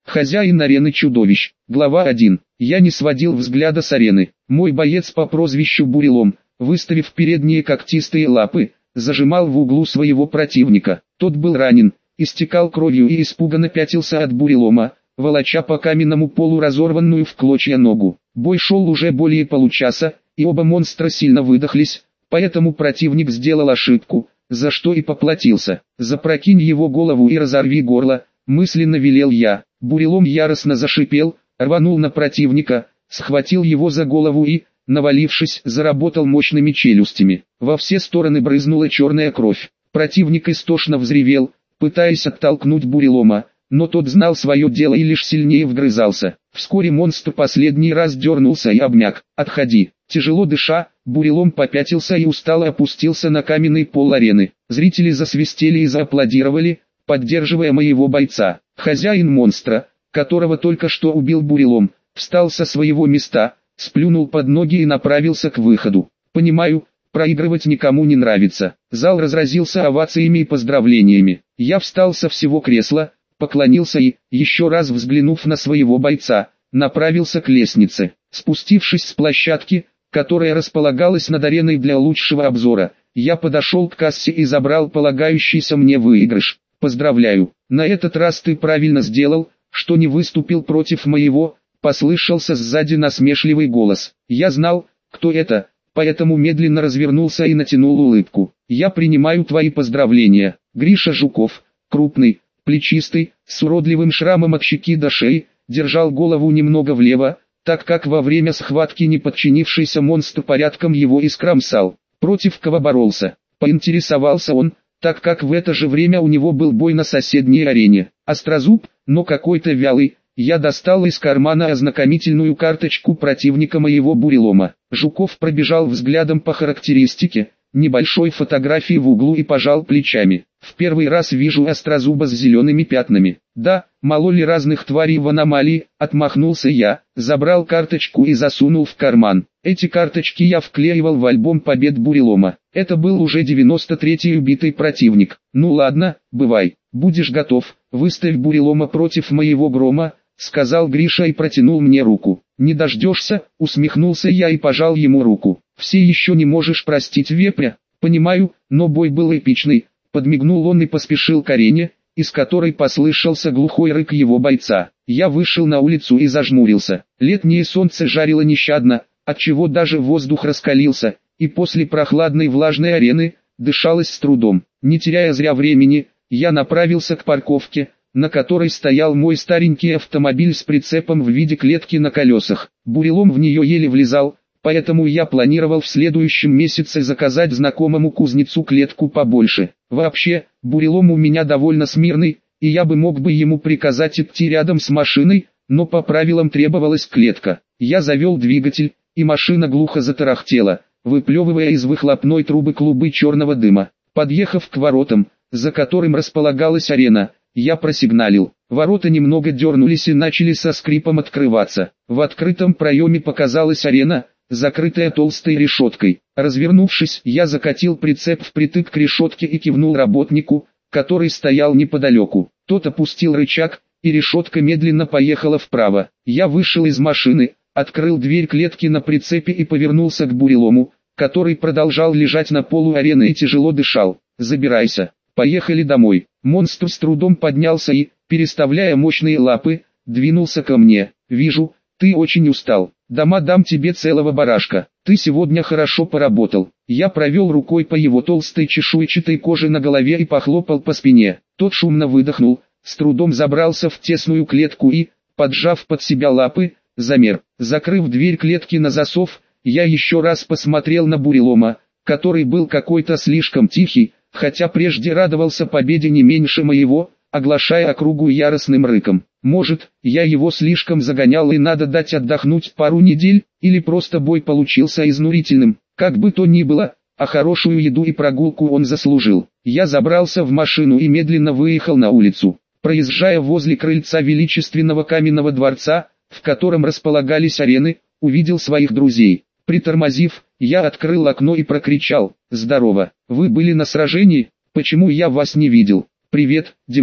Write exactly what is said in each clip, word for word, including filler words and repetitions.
Хозяин арены чудовищ. Глава один. Я не сводил взгляда с арены. Мой боец по прозвищу Бурелом, выставив передние когтистые лапы, зажимал в углу своего противника. Тот был ранен, истекал кровью и испуганно пятился от Бурелома, волоча по каменному полу разорванную в клочья ногу. Бой шел уже более получаса, и оба монстра сильно выдохлись, поэтому противник сделал ошибку, за что и поплатился. «Запрокинь его голову и разорви горло», мысленно велел я. Бурелом яростно зашипел, рванул на противника, схватил его за голову и, навалившись, заработал мощными челюстями. Во все стороны брызнула черная кровь. Противник истошно взревел, пытаясь оттолкнуть Бурелома, но тот знал свое дело и лишь сильнее вгрызался. Вскоре монстр последний раз дернулся и обмяк. «Отходи!» Тяжело дыша, Бурелом попятился и устало опустился на каменный пол арены. Зрители засвистели и зааплодировали, поддерживая моего бойца. Хозяин монстра, которого только что убил Бурелом, встал со своего места, сплюнул под ноги и направился к выходу. «Понимаю, проигрывать никому не нравится». Зал разразился овациями и поздравлениями. Я встал со всего кресла, поклонился и, еще раз взглянув на своего бойца, направился к лестнице. Спустившись с площадки, которая располагалась над ареной для лучшего обзора, я подошел к кассе и забрал полагающийся мне выигрыш. «Поздравляю, на этот раз ты правильно сделал, что не выступил против моего», послышался сзади насмешливый голос. Я знал, кто это, поэтому медленно развернулся и натянул улыбку. «Я принимаю твои поздравления». Гриша Жуков, крупный, плечистый, с уродливым шрамом от щеки до шеи, держал голову немного влево, так как во время схватки неподчинившийся монстр порядком его искромсал. «Против кого боролся?» — поинтересовался он, так как в это же время у него был бой на соседней арене. «Острозуб, но какой-то вялый». Я достал из кармана ознакомительную карточку противника моего Бурелома. Жуков пробежал взглядом по характеристике, небольшой фотографии в углу и пожал плечами. «В первый раз вижу острозуба с зелеными пятнами». «Да, мало ли разных тварей в аномалии», — отмахнулся я, забрал карточку и засунул в карман. Эти карточки я вклеивал в альбом побед Бурелома. Это был уже девяносто третий убитый противник. «Ну ладно, бывай, будешь готов, выставь Бурелома против моего Грома», — сказал Гриша и протянул мне руку. «Не дождешься?» — усмехнулся я и пожал ему руку. «Все еще не можешь простить вепря?» «Понимаю, но бой был эпичный», — подмигнул он и поспешил к арене, из которой послышался глухой рык его бойца. Я вышел на улицу и зажмурился. Летнее солнце жарило нещадно, отчего даже воздух раскалился, и после прохладной влажной арены дышалось с трудом. Не теряя зря времени, я направился к парковке, на которой стоял мой старенький автомобиль с прицепом в виде клетки на колесах. Бурелом в нее еле влезал, поэтому я планировал в следующем месяце заказать знакомому кузнецу клетку побольше. Вообще, Бурелом у меня довольно смирный, и я бы мог бы ему приказать идти рядом с машиной, но по правилам требовалась клетка. Я завел двигатель, и машина глухо затарахтела, выплевывая из выхлопной трубы клубы черного дыма. Подъехав к воротам, за которым располагалась арена, я просигналил. Ворота немного дернулись и начали со скрипом открываться. В открытом проеме показалась арена, закрытая толстой решеткой. Развернувшись, я закатил прицеп впритык к решетке и кивнул работнику, который стоял неподалеку. Тот опустил рычаг, и решетка медленно поехала вправо. Я вышел из машины, открыл дверь клетки на прицепе и повернулся к Бурелому, который продолжал лежать на полу арены и тяжело дышал. «Забирайся, поехали домой». Монстр с трудом поднялся и, переставляя мощные лапы, двинулся ко мне. «Вижу, ты очень устал. Дома дам тебе целого барашка. Ты сегодня хорошо поработал». Я провел рукой по его толстой чешуйчатой коже на голове и похлопал по спине. Тот шумно выдохнул, с трудом забрался в тесную клетку и, поджав под себя лапы, замер. Закрыв дверь клетки на засов, я еще раз посмотрел на Бурелома, который был какой-то слишком тихий, хотя прежде радовался победе не меньше моего, оглашая округу яростным рыком. Может, я его слишком загонял и надо дать отдохнуть пару недель, или просто бой получился изнурительным. Как бы то ни было, а хорошую еду и прогулку он заслужил. Я забрался в машину и медленно выехал на улицу. Проезжая возле крыльца величественного каменного дворца, в котором располагались арены, увидел своих друзей. Притормозив, я открыл окно и прокричал: «Здорово, вы были на сражении? Почему я вас не видел?» «Привет, Димон».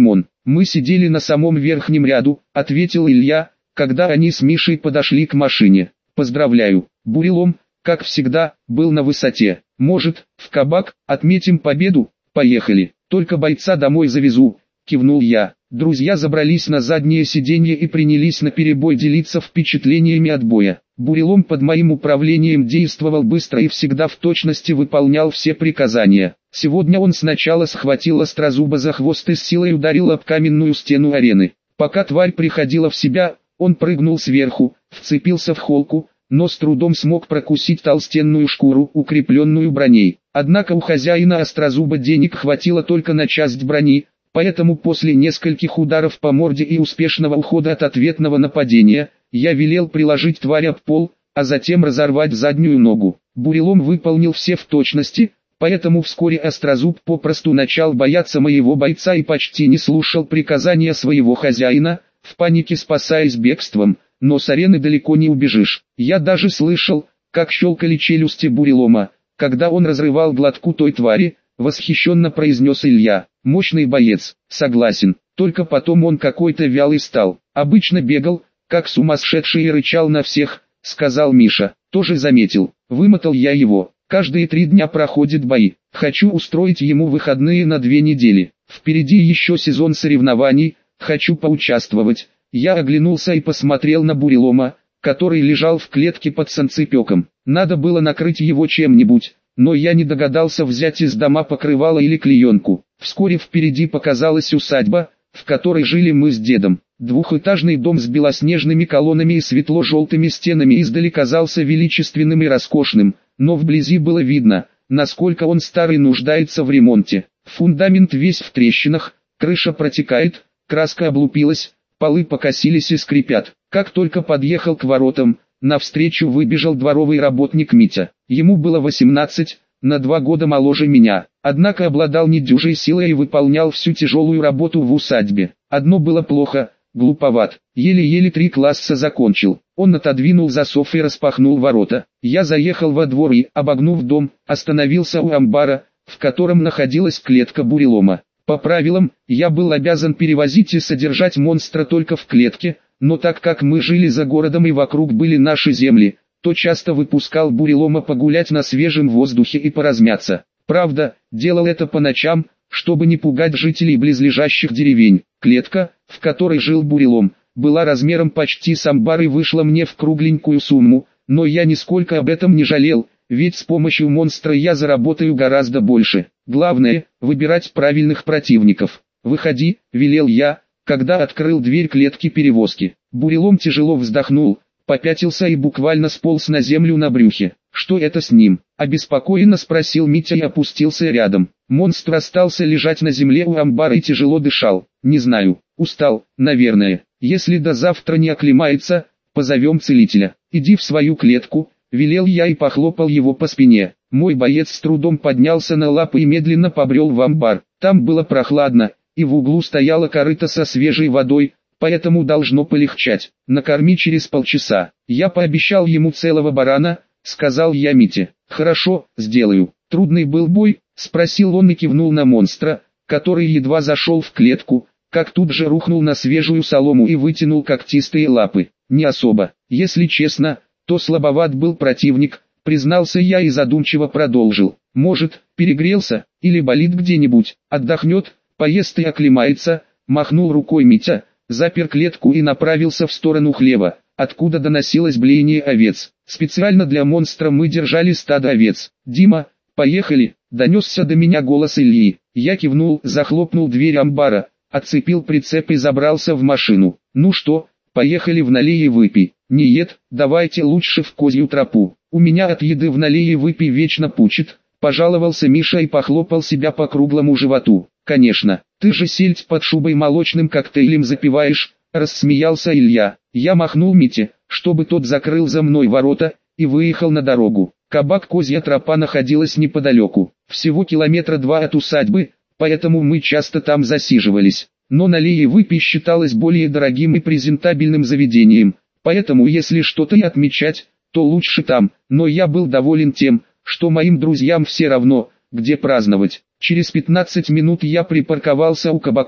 Мы сидели на самом верхнем ряду, ответил Илья, когда они с Мишей подошли к машине. Поздравляю, Бурелом, как всегда, был на высоте. Может, в кабак, отметим победу? Поехали, только бойца домой завезу, кивнул я. Друзья забрались на заднее сиденье и принялись наперебой делиться впечатлениями от боя. Бурелом под моим управлением действовал быстро и всегда в точности выполнял все приказания. Сегодня он сначала схватил Острозуба за хвост и с силой ударил об каменную стену арены. Пока тварь приходила в себя, он прыгнул сверху, вцепился в холку, но с трудом смог прокусить толстенную шкуру, укрепленную броней. Однако у хозяина Острозуба денег хватило только на часть брони, поэтому после нескольких ударов по морде и успешного ухода от ответного нападения, я велел приложить тварь об пол, а затем разорвать заднюю ногу. Бурелом выполнил все в точности, поэтому вскоре Острозуб попросту начал бояться моего бойца и почти не слушал приказания своего хозяина, в панике спасаясь бегством, но с арены далеко не убежишь. Я даже слышал, как щелкали челюсти Бурелома, когда он разрывал глотку той твари, восхищенно произнес Илья. Мощный боец, согласен, только потом он какой-то вялый стал. Обычно бегал, как сумасшедший и рычал на всех, сказал Миша. Тоже заметил, вымотал я его. Каждые три дня проходят бои. Хочу устроить ему выходные на две недели. Впереди еще сезон соревнований, хочу поучаствовать. Я оглянулся и посмотрел на Бурелома, который лежал в клетке под санцепёком. Надо было накрыть его чем-нибудь, но я не догадался взять из дома покрывало или клеенку. Вскоре впереди показалась усадьба, в которой жили мы с дедом. Двухэтажный дом с белоснежными колоннами и светло-желтыми стенами издали казался величественным и роскошным, но вблизи было видно, насколько он старый, нуждается в ремонте. Фундамент весь в трещинах, крыша протекает, краска облупилась, полы покосились и скрипят. Как только подъехал к воротам, навстречу выбежал дворовый работник Митя. Ему было восемнадцать, на два года моложе меня, однако обладал недюжей силой и выполнял всю тяжелую работу в усадьбе. Одно было плохо, глуповат, еле-еле три класса закончил. Он отодвинул засов и распахнул ворота. Я заехал во двор и, обогнув дом, остановился у амбара, в котором находилась клетка Бурелома. По правилам, я был обязан перевозить и содержать монстра только в клетке, но так как мы жили за городом и вокруг были наши земли, то часто выпускал Бурелома погулять на свежем воздухе и поразмяться. Правда, делал это по ночам, чтобы не пугать жителей близлежащих деревень. Клетка, в которой жил Бурелом, была размером почти с амбар и вышла мне в кругленькую сумму, но я нисколько об этом не жалел, ведь с помощью монстра я заработаю гораздо больше. Главное, выбирать правильных противников. «Выходи», — велел я, когда открыл дверь клетки перевозки. Бурелом тяжело вздохнул, попятился и буквально сполз на землю на брюхе. «Что это с ним?» — обеспокоенно спросил Митя и опустился рядом. Монстр остался лежать на земле у амбара и тяжело дышал. «Не знаю, устал, наверное. Если до завтра не оклемается, позовем целителя. Иди в свою клетку», — велел я и похлопал его по спине. Мой боец с трудом поднялся на лапы и медленно побрел в амбар. Там было прохладно, и в углу стояла корыта со свежей водой, поэтому должно полегчать. «Накорми через полчаса». Я пообещал ему целого барана, сказал я Мите. «Хорошо, сделаю». «Трудный был бой?» — спросил он и кивнул на монстра, который едва зашел в клетку, как тут же рухнул на свежую солому и вытянул когтистые лапы. «Не особо. Если честно, то слабоват был противник», — признался я и задумчиво продолжил. «Может, перегрелся, или болит где-нибудь, отдохнет, поест и оклемается», — махнул рукой Митя, запер клетку и направился в сторону хлева, откуда доносилось блеяние овец. Специально для монстра мы держали стадо овец. «Дима, поехали», — донесся до меня голос Ильи. Я кивнул, захлопнул дверь амбара, отцепил прицеп и забрался в машину. «Ну что, поехали в налей и выпей». «Нет, давайте лучше в козью тропу. У меня от еды в налей и выпей вечно пучит», — пожаловался Миша и похлопал себя по круглому животу. «Конечно, ты же сельдь под шубой молочным коктейлем запиваешь», — рассмеялся Илья. Я махнул Мите, чтобы тот закрыл за мной ворота, и выехал на дорогу. Кабак «Козья тропа» находилась неподалеку, всего километра два от усадьбы, поэтому мы часто там засиживались. Но налей и выпей считалось более дорогим и презентабельным заведением, поэтому если что-то и отмечать, то лучше там, но я был доволен тем, что моим друзьям все равно, где праздновать. Через пятнадцать минут я припарковался у кабака,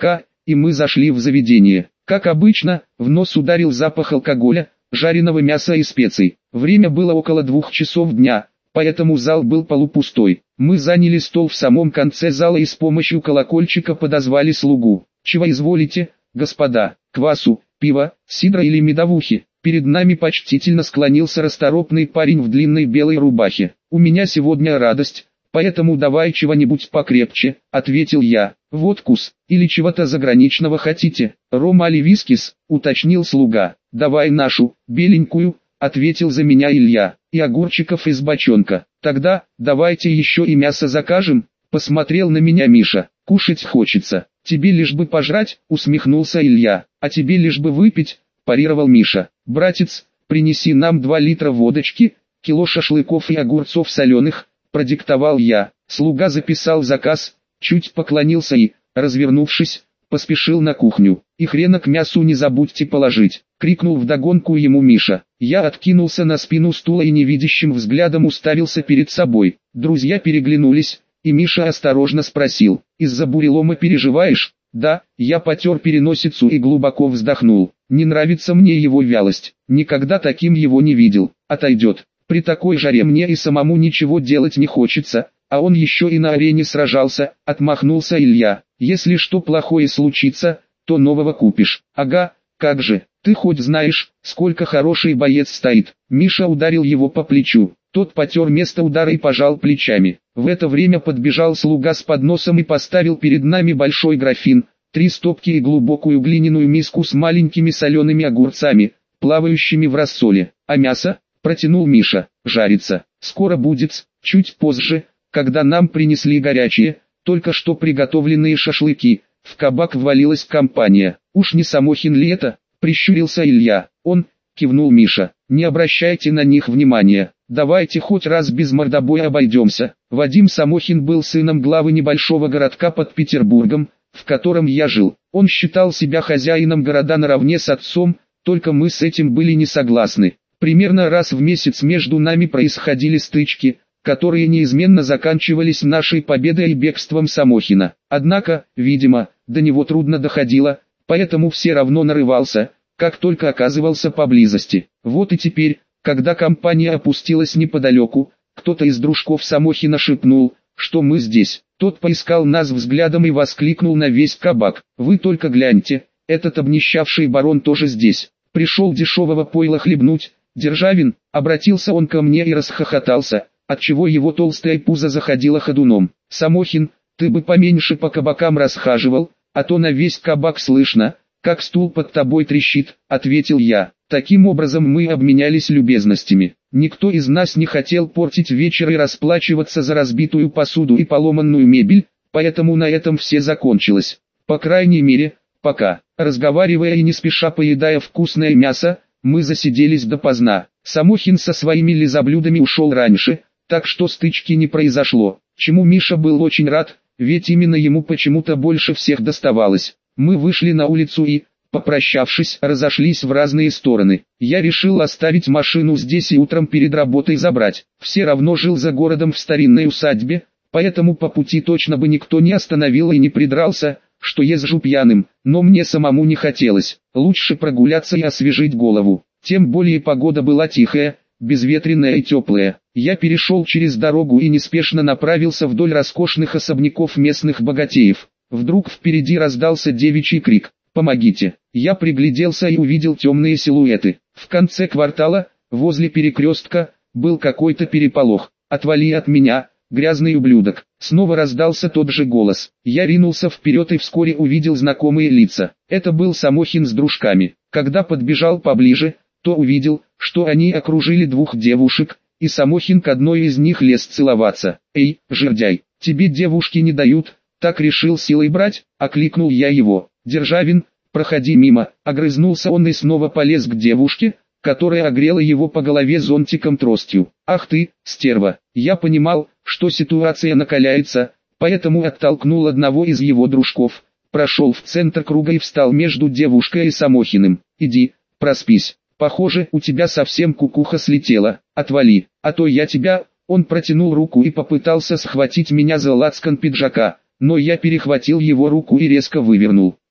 и мы зашли в заведение. Как обычно, в нос ударил запах алкоголя, жареного мяса и специй. Время было около двух часов дня, поэтому зал был полупустой. Мы заняли стол в самом конце зала и с помощью колокольчика подозвали слугу. «Чего изволите, господа? Квасу, пива, сидра или медовухи?» Перед нами почтительно склонился расторопный парень в длинной белой рубахе. «У меня сегодня радость, поэтому давай чего-нибудь покрепче», — ответил я. «Водкус, или чего-то заграничного хотите? Ром али вискис?» — уточнил слуга. «Давай нашу, беленькую», — ответил за меня Илья. «И огурчиков из бочонка. Тогда, давайте еще и мясо закажем», — посмотрел на меня Миша. «Кушать хочется. Тебе лишь бы пожрать», — усмехнулся Илья. «А тебе лишь бы выпить», — парировал Миша. «Братец, принеси нам два литра водочки, кило шашлыков и огурцов соленых», — продиктовал я. Слуга записал заказ, чуть поклонился и, развернувшись, поспешил на кухню. «И хрена к мясу не забудьте положить», — крикнул вдогонку ему Миша. Я откинулся на спину стула и невидящим взглядом уставился перед собой. Друзья переглянулись, и Миша осторожно спросил: «Из-за бурелома переживаешь?» «Да», я потер переносицу и глубоко вздохнул. «Не нравится мне его вялость, никогда таким его не видел. Отойдет. При такой жаре мне и самому ничего делать не хочется, а он еще и на арене сражался», — отмахнулся Илья. «Если что плохое случится, то нового купишь». «Ага, как же, ты хоть знаешь, сколько хороший боец стоит?» Миша ударил его по плечу. Тот потер место удара и пожал плечами. В это время подбежал слуга с подносом и поставил перед нами большой графин, три стопки и глубокую глиняную миску с маленькими солеными огурцами, плавающими в рассоле. «А мясо?» — протянул Миша. «Жарится. Скоро будет, чуть позже, когда нам принесли горячие, только что приготовленные шашлыки». В кабак ввалилась компания. «Уж не Самохин ли это?» — прищурился Илья. «Он», — кивнул Миша. «Не обращайте на них внимания. Давайте хоть раз без мордобоя обойдемся». Вадим Самохин был сыном главы небольшого городка под Петербургом, в котором я жил. Он считал себя хозяином города наравне с отцом, только мы с этим были не согласны. Примерно раз в месяц между нами происходили стычки, которые неизменно заканчивались нашей победой и бегством Самохина. Однако, видимо, до него трудно доходило, поэтому все равно нарывался, как только оказывался поблизости. Вот и теперь, когда компания опустилась неподалеку, кто-то из дружков Самохина шепнул, что мы здесь. Тот поискал нас взглядом и воскликнул на весь кабак: «Вы только гляньте, этот обнищавший барон тоже здесь. Пришел дешевого пойла хлебнуть». «Державин», — обратился он ко мне и расхохотался, отчего его толстая пузо заходило ходуном. «Самохин, ты бы поменьше по кабакам расхаживал, а то на весь кабак слышно, как стул под тобой трещит», — ответил я. Таким образом мы обменялись любезностями. Никто из нас не хотел портить вечер и расплачиваться за разбитую посуду и поломанную мебель, поэтому на этом все закончилось. По крайней мере, пока. Разговаривая и не спеша поедая вкусное мясо, мы засиделись допоздна. Самохин со своими лизоблюдами ушел раньше, так что стычки не произошло, чему Миша был очень рад, ведь именно ему почему-то больше всех доставалось. Мы вышли на улицу и, попрощавшись, разошлись в разные стороны. Я решил оставить машину здесь и утром перед работой забрать. Все равно жил за городом в старинной усадьбе, поэтому по пути точно бы никто не остановил и не придрался, что езжу пьяным, но мне самому не хотелось. Лучше прогуляться и освежить голову. Тем более погода была тихая, безветренная и теплая. Я перешел через дорогу и неспешно направился вдоль роскошных особняков местных богатеев. Вдруг впереди раздался девичий крик: «Помогите!» Я пригляделся и увидел темные силуэты. В конце квартала, возле перекрестка, был какой-то переполох. «Отвали от меня, грязный ублюдок!» Снова раздался тот же голос. Я ринулся вперед и вскоре увидел знакомые лица. Это был Самохин с дружками. Когда подбежал поближе, то увидел, что они окружили двух девушек, и Самохин к одной из них лез целоваться. «Эй, жердяй, тебе девушки не дают, так решил силой брать?» — окликнул я его. «Державин, проходи мимо», — огрызнулся он и снова полез к девушке, которая огрела его по голове зонтиком тростью. «Ах ты, стерва!» Я понимал, что ситуация накаляется, поэтому оттолкнул одного из его дружков, прошел в центр круга и встал между девушкой и Самохиным. «Иди, проспись. Похоже, у тебя совсем кукуха слетела. Отвали, а то я тебя...» Он протянул руку и попытался схватить меня за лацкан пиджака, но я перехватил его руку и резко вывернул.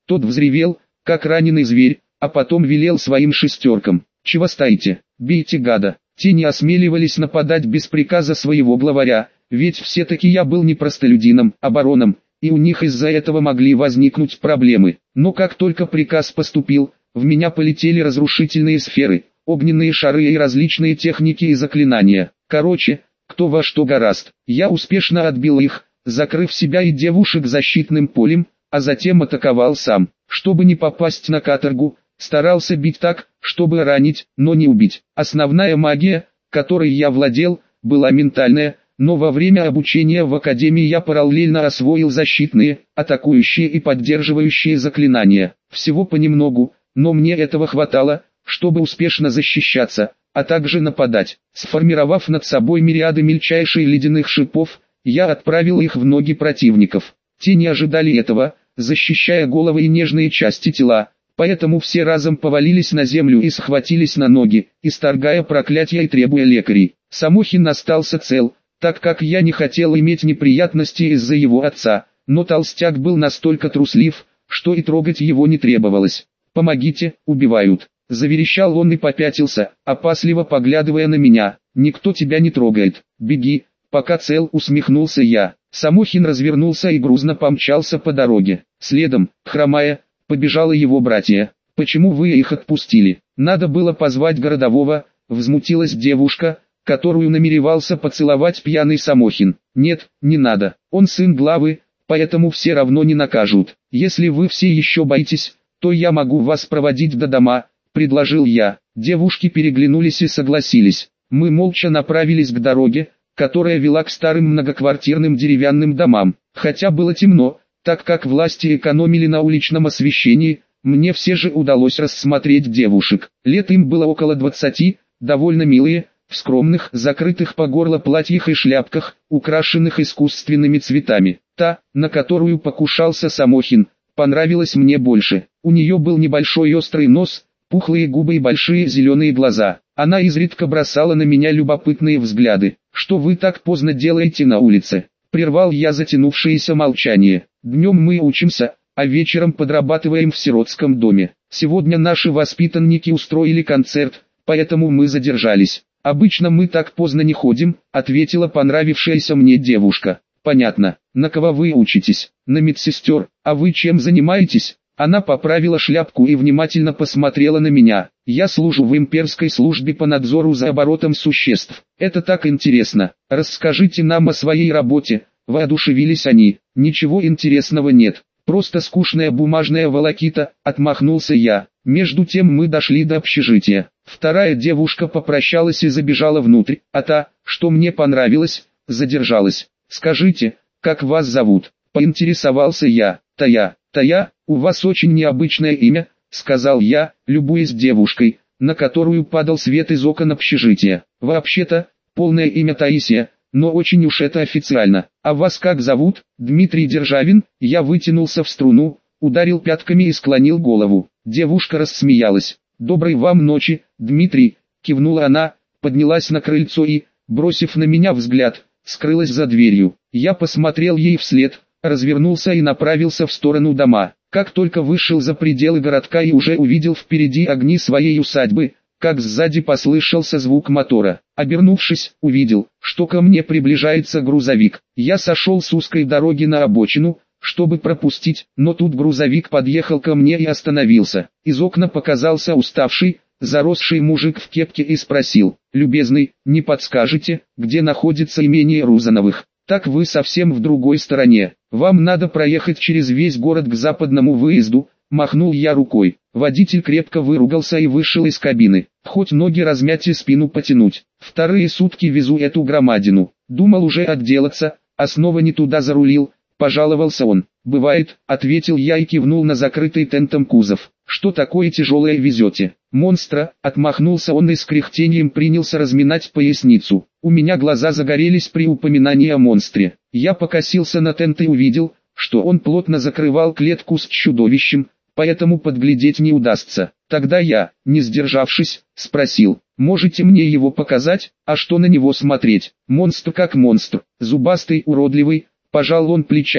Тот взревел, как раненый зверь, а потом велел своим шестеркам: «Чего стоите? Бейте гада!» Те не осмеливались нападать без приказа своего главаря, ведь все-таки я был не простолюдином, а бароном, и у них из-за этого могли возникнуть проблемы. Но как только приказ поступил, в меня полетели разрушительные сферы, огненные шары и различные техники и заклинания. Короче, кто во что горазд. Я успешно отбил их, закрыв себя и девушек защитным полем, а затем атаковал сам. Чтобы не попасть на каторгу, старался бить так, чтобы ранить, но не убить. Основная магия, которой я владел, была ментальная, но во время обучения в академии я параллельно освоил защитные, атакующие и поддерживающие заклинания. Всего понемногу, но мне этого хватало, чтобы успешно защищаться, а также нападать. Сформировав над собой мириады мельчайших ледяных шипов, я отправил их в ноги противников. Те не ожидали этого, защищая головы и нежные части тела, поэтому все разом повалились на землю и схватились на ноги, исторгая проклятия и требуя лекарей. Самохин остался цел, так как я не хотел иметь неприятности из-за его отца, но толстяк был настолько труслив, что и трогать его не требовалось. «Помогите, убивают!» — заверещал он и попятился, опасливо поглядывая на меня. «Никто тебя не трогает, беги, пока цел», — усмехнулся я. Самохин развернулся и грузно помчался по дороге. Следом, хромая, побежало его братья. «Почему вы их отпустили? Надо было позвать городового», — взмутилась девушка, которую намеревался поцеловать пьяный Самохин. «Нет, не надо, он сын главы, поэтому все равно не накажут. Если вы все еще боитесь, то я могу вас проводить до дома», — предложил я. Девушки переглянулись и согласились. Мы молча направились к дороге, которая вела к старым многоквартирным деревянным домам. Хотя было темно, так как власти экономили на уличном освещении, мне все же удалось рассмотреть девушек. Лет им было около двадцати, довольно милые, в скромных, закрытых по горло платьях и шляпках, украшенных искусственными цветами. Та, на которую покушался Самохин, понравилась мне больше. У нее был небольшой острый нос, пухлые губы и большие зеленые глаза. Она изредка бросала на меня любопытные взгляды. «Что вы так поздно делаете на улице?» — прервал я затянувшееся молчание. «Днем мы учимся, а вечером подрабатываем в сиротском доме. Сегодня наши воспитанники устроили концерт, поэтому мы задержались». «Обычно мы так поздно не ходим», — ответила понравившаяся мне девушка. «Понятно. На кого вы учитесь?» «На медсестер. А вы чем занимаетесь?» Она поправила шляпку и внимательно посмотрела на меня. «Я служу в имперской службе по надзору за оборотом существ. Это так интересно. Расскажите нам о своей работе», — воодушевились они. «Ничего интересного нет. Просто скучная бумажная волокита», — отмахнулся я. Между тем мы дошли до общежития. Вторая девушка попрощалась и забежала внутрь, а та, что мне понравилось, задержалась. «Скажите, как вас зовут?» — поинтересовался я. «Тая, Тая, у вас очень необычное имя», — сказал я, любуясь девушкой, на которую падал свет из окон общежития. «Вообще-то, полное имя Таисия, но очень уж это официально. А вас как зовут?» «Дмитрий Державин». Я вытянулся в струну, ударил пятками и склонил голову. Девушка рассмеялась. «Доброй вам ночи, Дмитрий», — кивнула она, поднялась на крыльцо и, бросив на меня взгляд, скрылась за дверью. Я посмотрел ей вслед, развернулся и направился в сторону дома. Как только вышел за пределы городка и уже увидел впереди огни своей усадьбы, как сзади послышался звук мотора. Обернувшись, увидел, что ко мне приближается грузовик. Я сошел с узкой дороги на обочину, чтобы пропустить, но тут грузовик подъехал ко мне и остановился. Из окна показался уставший, заросший мужик в кепке и спросил: «Любезный, не подскажете, где находится имение Рузановых?» «Так вы совсем в другой стороне. Вам надо проехать через весь город к западному выезду», — махнул я рукой. Водитель крепко выругался и вышел из кабины. «Хоть ноги размять и спину потянуть. Вторые сутки везу эту громадину. Думал уже отделаться, а снова не туда зарулил», — пожаловался он. «Бывает», — ответил я и кивнул на закрытый тентом кузов. «Что такое тяжелое везете?» «Монстра», — отмахнулся он и с кряхтением принялся разминать поясницу. У меня глаза загорелись при упоминании о монстре. Я покосился на тент и увидел, что он плотно закрывал клетку с чудовищем, поэтому подглядеть не удастся. Тогда я, не сдержавшись, спросил: «Можете мне его показать?» «А что на него смотреть? Монстр как монстр, зубастый, уродливый», — пожал он плечами,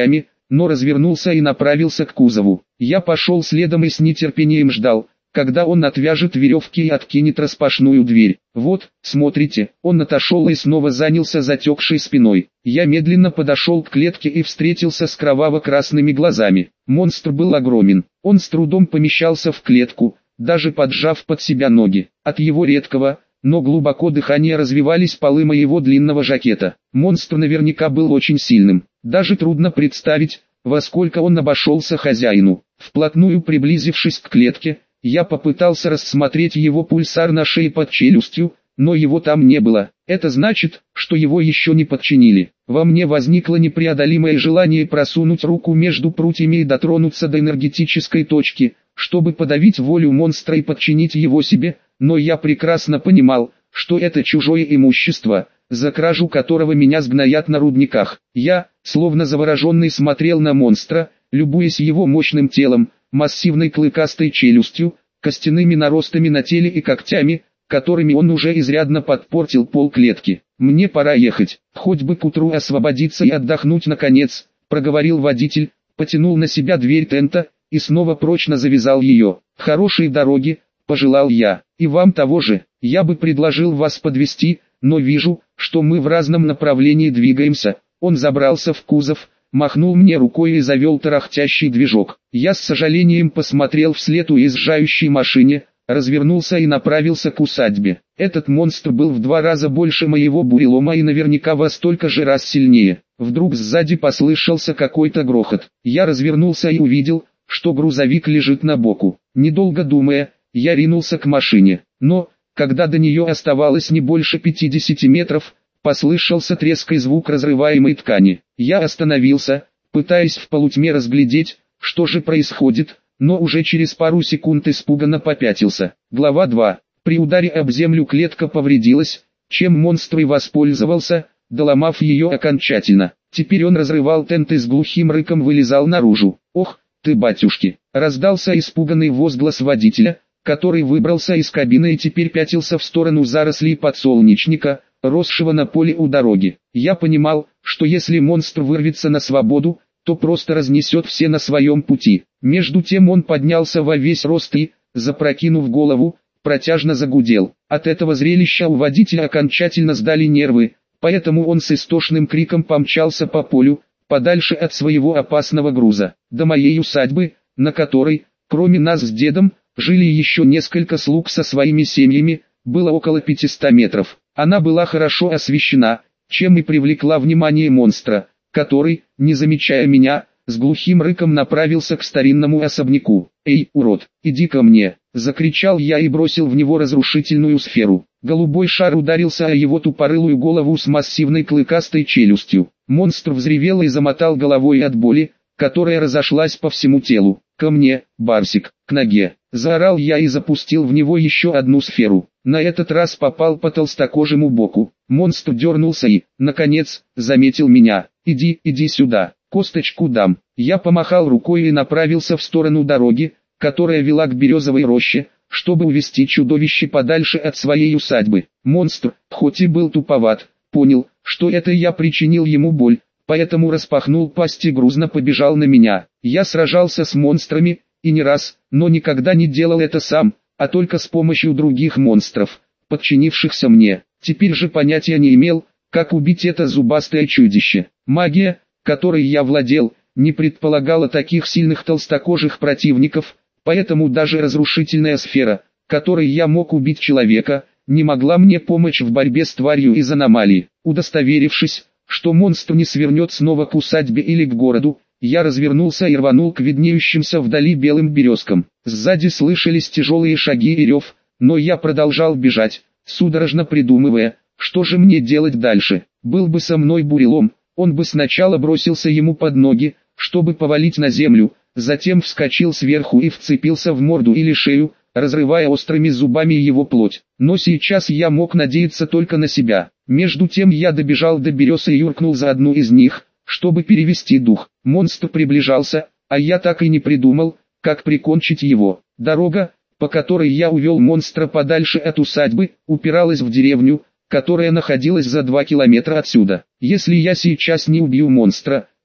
но развернулся и направился к кузову. Я пошел следом и с нетерпением ждал, когда он отвяжет веревки и откинет распашную дверь. Вот, смотрите, он отошел и снова занялся затекшей спиной. Я медленно подошел к клетке и встретился с кроваво-красными глазами. Монстр был огромен, он с трудом помещался в клетку, даже поджав под себя ноги. От его редкого, но глубоко дыхания развивались полы моего длинного жакета. Монстр наверняка был очень сильным. Даже трудно представить, во сколько он обошелся хозяину. Вплотную приблизившись к клетке, я попытался рассмотреть его пульсар на шее под челюстью, но его там не было. Это значит, что его еще не подчинили. Во мне возникло непреодолимое желание просунуть руку между прутьями и дотронуться до энергетической точки, чтобы подавить волю монстра и подчинить его себе, но я прекрасно понимал, что это чужое имущество, за кражу которого меня сгноят на рудниках. Я, словно завороженный, смотрел на монстра, любуясь его мощным телом, массивной клыкастой челюстью, костяными наростами на теле и когтями, которыми он уже изрядно подпортил пол клетки. «Мне пора ехать, хоть бы к утру освободиться и отдохнуть наконец», — проговорил водитель, потянул на себя дверь тента и снова прочно завязал ее. «Хорошей дороги», — пожелал я, — «и вам того же. Я бы предложил вас подвезти, но вижу, что мы в разном направлении двигаемся». Он забрался в кузов, махнул мне рукой и завел тарахтящий движок. Я с сожалением посмотрел вслед уезжающей машине, развернулся и направился к усадьбе. Этот монстр был в два раза больше моего бурелома и наверняка во столько же раз сильнее. Вдруг сзади послышался какой-то грохот. Я развернулся и увидел, что грузовик лежит на боку. Недолго думая, я ринулся к машине, но, когда до нее оставалось не больше пятидесяти метров, послышался треск и звук разрываемой ткани. Я остановился, пытаясь в полутьме разглядеть, что же происходит, но уже через пару секунд испуганно попятился. Глава два. При ударе об землю клетка повредилась, чем монстр и воспользовался, доломав ее окончательно. Теперь он разрывал тент и с глухим рыком вылезал наружу. «Ох, ты батюшки!» — раздался испуганный возглас водителя, который выбрался из кабины и теперь пятился в сторону зарослей подсолнечника, росшего на поле у дороги. Я понимал, что если монстр вырвется на свободу, то просто разнесет все на своем пути. Между тем он поднялся во весь рост и, запрокинув голову, протяжно загудел. От этого зрелища у водителя окончательно сдали нервы, поэтому он с истошным криком помчался по полю, подальше от своего опасного груза. До моей усадьбы, на которой, кроме нас с дедом, жили еще несколько слуг со своими семьями, было около пятисот метров. Она была хорошо освещена, чем и привлекла внимание монстра, который, не замечая меня, с глухим рыком направился к старинному особняку. «Эй, урод, иди ко мне!» — закричал я и бросил в него разрушительную сферу. Голубой шар ударился о его тупорылую голову с массивной клыкастой челюстью. Монстр взревел и замотал головой от боли, которая разошлась по всему телу. «Ко мне, Барсик, к ноге!» — заорал я и запустил в него еще одну сферу. На этот раз попал по толстокожему боку. Монстр дернулся и, наконец, заметил меня. «Иди, иди сюда, косточку дам». Я помахал рукой и направился в сторону дороги, которая вела к березовой роще, чтобы увести чудовище подальше от своей усадьбы. Монстр, хоть и был туповат, понял, что это я причинил ему боль, поэтому распахнул пасть и грузно побежал на меня. Я сражался с монстрами, и не раз, но никогда не делал это сам, а только с помощью других монстров, подчинившихся мне. Теперь же понятия не имел, как убить это зубастое чудище. Магия, которой я владел, не предполагала таких сильных толстокожих противников, поэтому даже разрушительная сфера, которой я мог убить человека, не могла мне помочь в борьбе с тварью из аномалии. Удостоверившись, что монстр не свернет снова к усадьбе или к городу, я развернулся и рванул к виднеющимся вдали белым березкам. Сзади слышались тяжелые шаги и рев, но я продолжал бежать, судорожно придумывая, что же мне делать дальше. Был бы со мной бурелом, он бы сначала бросился ему под ноги, чтобы повалить на землю, затем вскочил сверху и вцепился в морду или шею, разрывая острыми зубами его плоть. Но сейчас я мог надеяться только на себя. Между тем я добежал до берез и юркнул за одну из них, чтобы перевести дух. Монстр приближался, а я так и не придумал, как прикончить его. Дорога, по которой я увел монстра подальше от усадьбы, упиралась в деревню, которая находилась за два километра отсюда. Если я сейчас не убью монстра,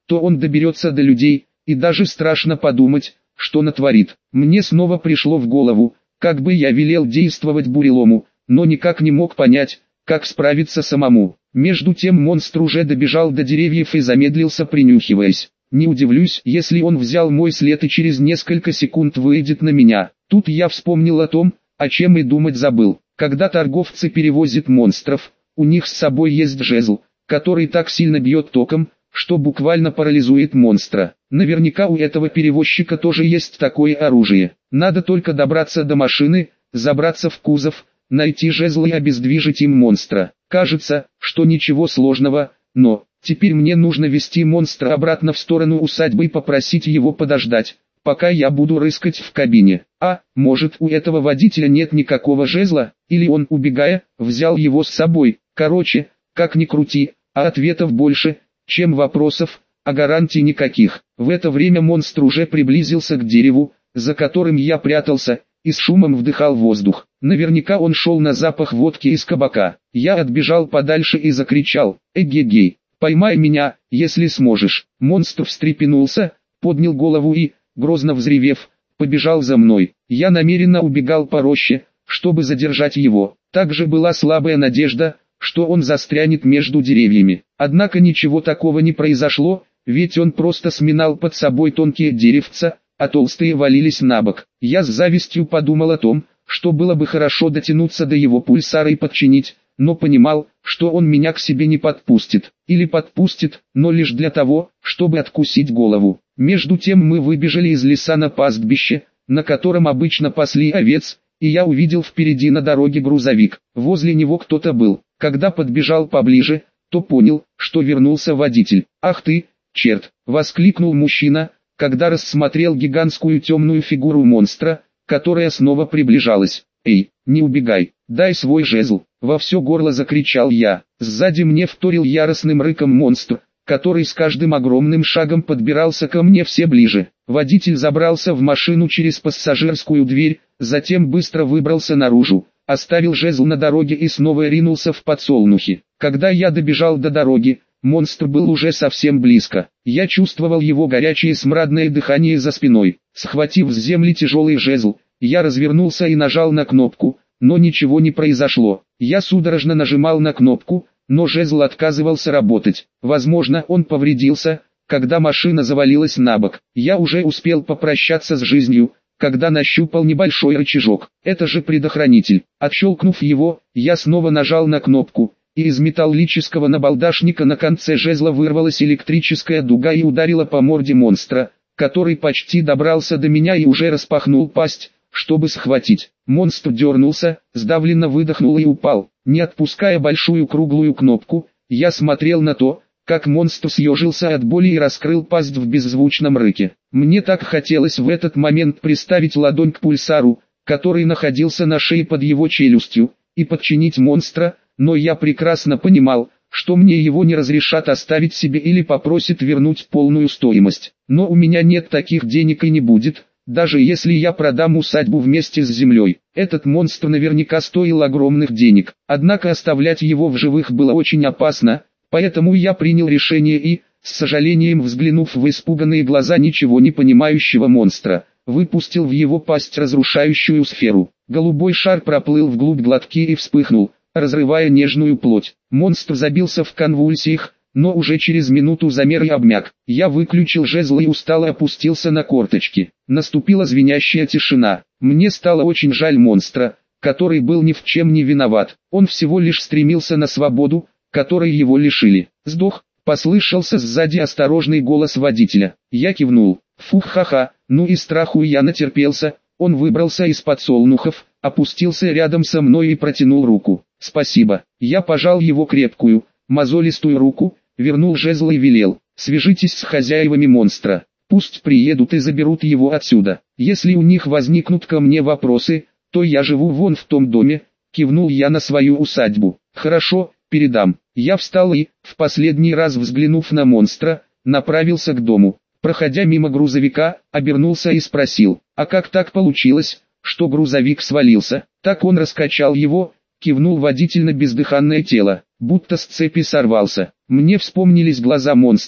то он доберется до людей, и даже страшно подумать, что натворит. Мне снова пришло в голову, как бы я велел действовать Бурелому, но никак не мог понять, как справиться самому. Между тем монстр уже добежал до деревьев и замедлился, принюхиваясь. Не удивлюсь, если он взял мой след и через несколько секунд выйдет на меня. Тут я вспомнил о том, о чем и думать забыл. Когда торговцы перевозят монстров, у них с собой есть жезл, который так сильно бьет током, что буквально парализует монстра. Наверняка у этого перевозчика тоже есть такое оружие. Надо только добраться до машины, забраться в кузов, найти жезл и обездвижить им монстра. Кажется, что ничего сложного, но теперь мне нужно вести монстра обратно в сторону усадьбы и попросить его подождать, пока я буду рыскать в кабине. А, может, у этого водителя нет никакого жезла, или он, убегая, взял его с собой. Короче, как ни крути, а ответов больше, чем вопросов, а гарантий никаких. В это время монстр уже приблизился к дереву, за которым я прятался, и с шумом вдыхал воздух. Наверняка он шел на запах водки из кабака. Я отбежал подальше и закричал: «Эгегей, поймай меня, если сможешь». Монстр встрепенулся, поднял голову и, грозно взревев, побежал за мной. Я намеренно убегал по роще, чтобы задержать его. Также была слабая надежда, что он застрянет между деревьями. Однако ничего такого не произошло, ведь он просто сминал под собой тонкие деревца, а толстые валились на бок. Я с завистью подумал о том, что было бы хорошо дотянуться до его пульсара и подчинить, но понимал, что он меня к себе не подпустит. Или подпустит, но лишь для того, чтобы откусить голову. Между тем мы выбежали из леса на пастбище, на котором обычно пасли овец, и я увидел впереди на дороге грузовик. Возле него кто-то был. Когда подбежал поближе, то понял, что вернулся водитель. «Ах ты, черт!» — воскликнул мужчина, когда рассмотрел гигантскую темную фигуру монстра, которая снова приближалась. «Эй, не убегай, дай свой жезл!» — во все горло закричал я. Сзади мне вторил яростным рыком монстр, который с каждым огромным шагом подбирался ко мне все ближе. Водитель забрался в машину через пассажирскую дверь, затем быстро выбрался наружу, оставил жезл на дороге и снова ринулся в подсолнухи. Когда я добежал до дороги, монстр был уже совсем близко. Я чувствовал его горячее смрадное дыхание за спиной. Схватив с земли тяжелый жезл, я развернулся и нажал на кнопку, но ничего не произошло. Я судорожно нажимал на кнопку, но жезл отказывался работать. Возможно, он повредился, когда машина завалилась на бок. Я уже успел попрощаться с жизнью, когда нащупал небольшой рычажок. Это же предохранитель. Отщелкнув его, я снова нажал на кнопку, и из металлического набалдашника на конце жезла вырвалась электрическая дуга и ударила по морде монстра, который почти добрался до меня и уже распахнул пасть, чтобы схватить. Монстр дернулся, сдавленно выдохнул и упал. Не отпуская большую круглую кнопку, я смотрел на то, как монстр съежился от боли и раскрыл пасть в беззвучном рыке. Мне так хотелось в этот момент приставить ладонь к пульсару, который находился на шее под его челюстью, и подчинить монстра, но я прекрасно понимал, что мне его не разрешат оставить себе или попросят вернуть полную стоимость. Но у меня нет таких денег и не будет, даже если я продам усадьбу вместе с землей. Этот монстр наверняка стоил огромных денег, однако оставлять его в живых было очень опасно, поэтому я принял решение и, с сожалением взглянув в испуганные глаза ничего не понимающего монстра, выпустил в его пасть разрушающую сферу. Голубой шар проплыл вглубь глотки и вспыхнул, разрывая нежную плоть. Монстр забился в конвульсиях, но уже через минуту замер и обмяк. Я выключил жезл и устало опустился на корточки. Наступила звенящая тишина. Мне стало очень жаль монстра, который был ни в чем не виноват. Он всего лишь стремился на свободу, которой его лишили. «Сдох», — послышался сзади осторожный голос водителя. Я кивнул. Фух, ха-ха, ну и страху я натерпелся. Он выбрался из подсолнухов, опустился рядом со мной и протянул руку. «Спасибо». Я пожал его крепкую, мозолистую руку, вернул жезл и велел: «Свяжитесь с хозяевами монстра. Пусть приедут и заберут его отсюда. Если у них возникнут ко мне вопросы, то я живу вон в том доме», — кивнул я на свою усадьбу. «Хорошо, передам». Я встал и, в последний раз взглянув на монстра, направился к дому. Проходя мимо грузовика, обернулся и спросил: «А как так получилось, что грузовик свалился?» «Так он раскачал его», — кивнул водитель на бездыханное тело, будто с цепи сорвался. Мне вспомнились глаза монстра,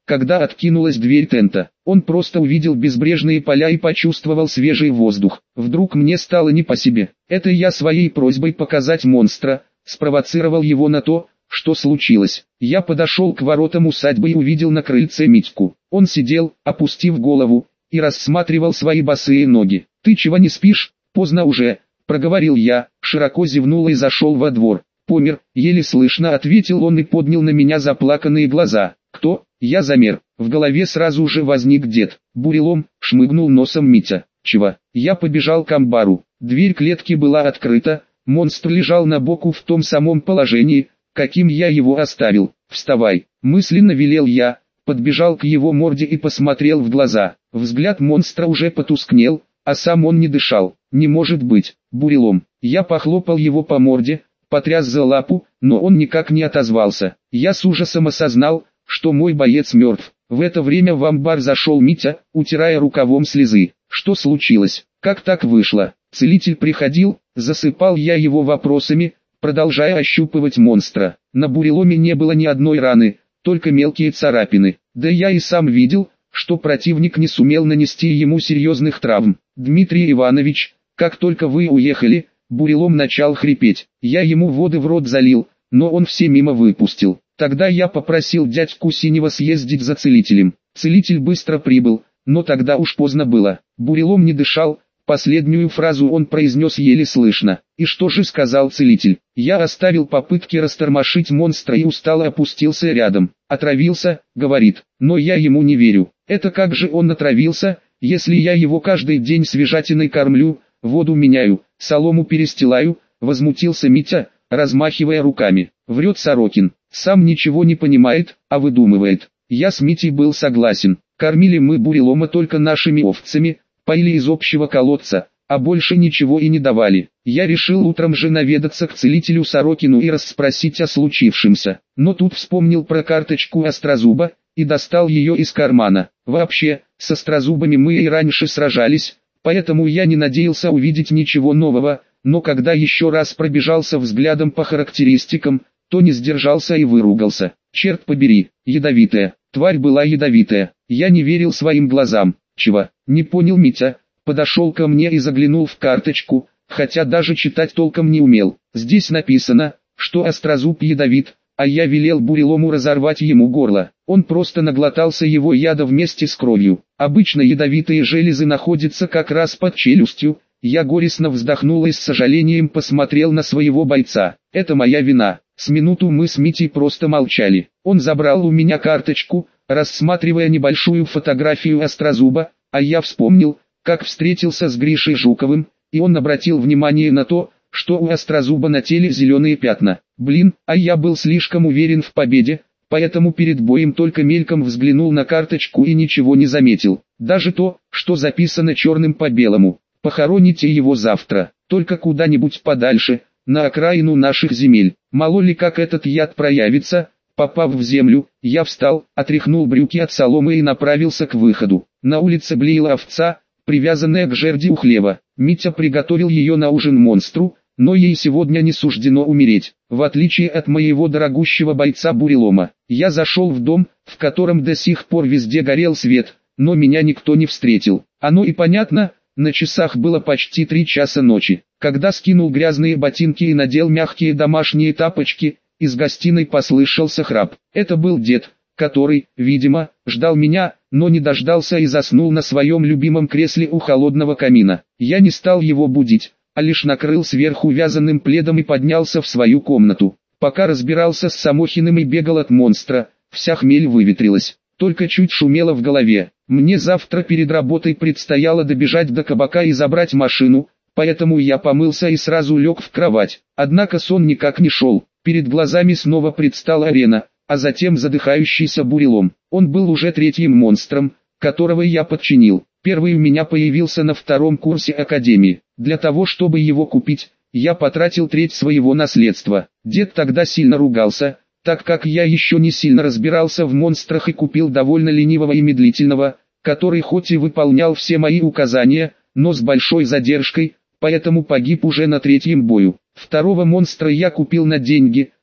когда откинулась дверь тента. Он просто увидел безбрежные поля и почувствовал свежий воздух. Вдруг мне стало не по себе. Это я своей просьбой показать монстра спровоцировал его на то, что случилось. Я подошел к воротам усадьбы и увидел на крыльце Митьку. Он сидел, опустив голову, и рассматривал свои босые ноги. «Ты чего не спишь? Поздно уже», — проговорил я, широко зевнул и зашел во двор. «Помер», — еле слышно ответил он и поднял на меня заплаканные глаза. «Кто?» Я замер. В голове сразу же возник дед. «Бурелом», — шмыгнул носом Митя. «Чего?» Я побежал к амбару. Дверь клетки была открыта. Монстр лежал на боку в том самом положении, каким я его оставил. «Вставай!» Мысленно велел я, подбежал к его морде и посмотрел в глаза. Взгляд монстра уже потускнел, а сам он не дышал. «Не может быть, Бурелом!» Я похлопал его по морде, потряс за лапу, но он никак не отозвался. Я с ужасом осознал, что мой боец мертв. В это время в амбар зашел Митя, утирая рукавом слезы. «Что случилось? Как так вышло?» Целитель приходил, засыпал я его вопросами, продолжая ощупывать монстра. На Буреломе не было ни одной раны, только мелкие царапины. Да я и сам видел, что противник не сумел нанести ему серьезных травм. «Дмитрий Иванович, как только вы уехали», Бурелом начал хрипеть. Я ему воды в рот залил, но он все мимо выпустил. Тогда я попросил дядьку Синего съездить за целителем. Целитель быстро прибыл, но тогда уж поздно было. Бурелом не дышал. Последнюю фразу он произнес еле слышно. «И что же?» — сказал целитель. Я оставил попытки растормошить монстра и устало опустился рядом. «Отравился», — говорит, но я ему не верю. Это как же он отравился, если я его каждый день свежатиной кормлю, воду меняю, солому перестилаю, возмутился Митя, размахивая руками. Врет Сорокин, сам ничего не понимает, а выдумывает. Я с Митей был согласен. Кормили мы Бурелома только нашими овцами, поили из общего колодца, а больше ничего и не давали. Я решил утром же наведаться к целителю Сорокину и расспросить о случившемся. Но тут вспомнил про карточку Острозуба и достал ее из кармана. Вообще, с Острозубами мы и раньше сражались, поэтому я не надеялся увидеть ничего нового, но когда еще раз пробежался взглядом по характеристикам, то не сдержался и выругался. Черт побери, ядовитая. Тварь была ядовитая. Я не верил своим глазам. «Чего?» — не понял Митя. Подошел ко мне и заглянул в карточку, хотя даже читать толком не умел. Здесь написано, что Острозуб ядовит, а я велел Бурелому разорвать ему горло. Он просто наглотался его яда вместе с кровью. Обычно ядовитые железы находятся как раз под челюстью. Я горестно вздохнул и с сожалением посмотрел на своего бойца. Это моя вина. С минуту мы с Митей просто молчали. Он забрал у меня карточку, рассматривая небольшую фотографию Острозуба, а я вспомнил, как встретился с Гришей Жуковым, и он обратил внимание на то, что у Острозуба на теле зеленые пятна. Блин, а я был слишком уверен в победе, поэтому перед боем только мельком взглянул на карточку и ничего не заметил. Даже то, что записано черным по белому. Похороните его завтра, только куда-нибудь подальше, на окраину наших земель. Мало ли как этот яд проявится. Попав в землю, я встал, отряхнул брюки от соломы и направился к выходу. На улице блеяла овца, привязанная к жерди у хлева. Митя приготовил ее на ужин монстру, но ей сегодня не суждено умереть. В отличие от моего дорогущего бойца Бурелома, я зашел в дом, в котором до сих пор везде горел свет, но меня никто не встретил. Оно и понятно, на часах было почти три часа ночи. Когда скинул грязные ботинки и надел мягкие домашние тапочки, из гостиной послышался храп. Это был дед, который, видимо, ждал меня, но не дождался и заснул на своем любимом кресле у холодного камина. Я не стал его будить, а лишь накрыл сверху вязаным пледом и поднялся в свою комнату. Пока разбирался с Самохиным и бегал от монстра, вся хмель выветрилась, только чуть шумело в голове. Мне завтра перед работой предстояло добежать до кабака и забрать машину, поэтому я помылся и сразу лег в кровать. Однако сон никак не шел. Перед глазами снова предстала арена, а затем задыхающийся Бурелом. Он был уже третьим монстром, которого я подчинил. Первый у меня появился на втором курсе академии. Для того, чтобы его купить, я потратил треть своего наследства. Дед тогда сильно ругался, так как я еще не сильно разбирался в монстрах и купил довольно ленивого и медлительного, который хоть и выполнял все мои указания, но с большой задержкой, поэтому погиб уже на третьем бою. Второго монстра я купил на деньги,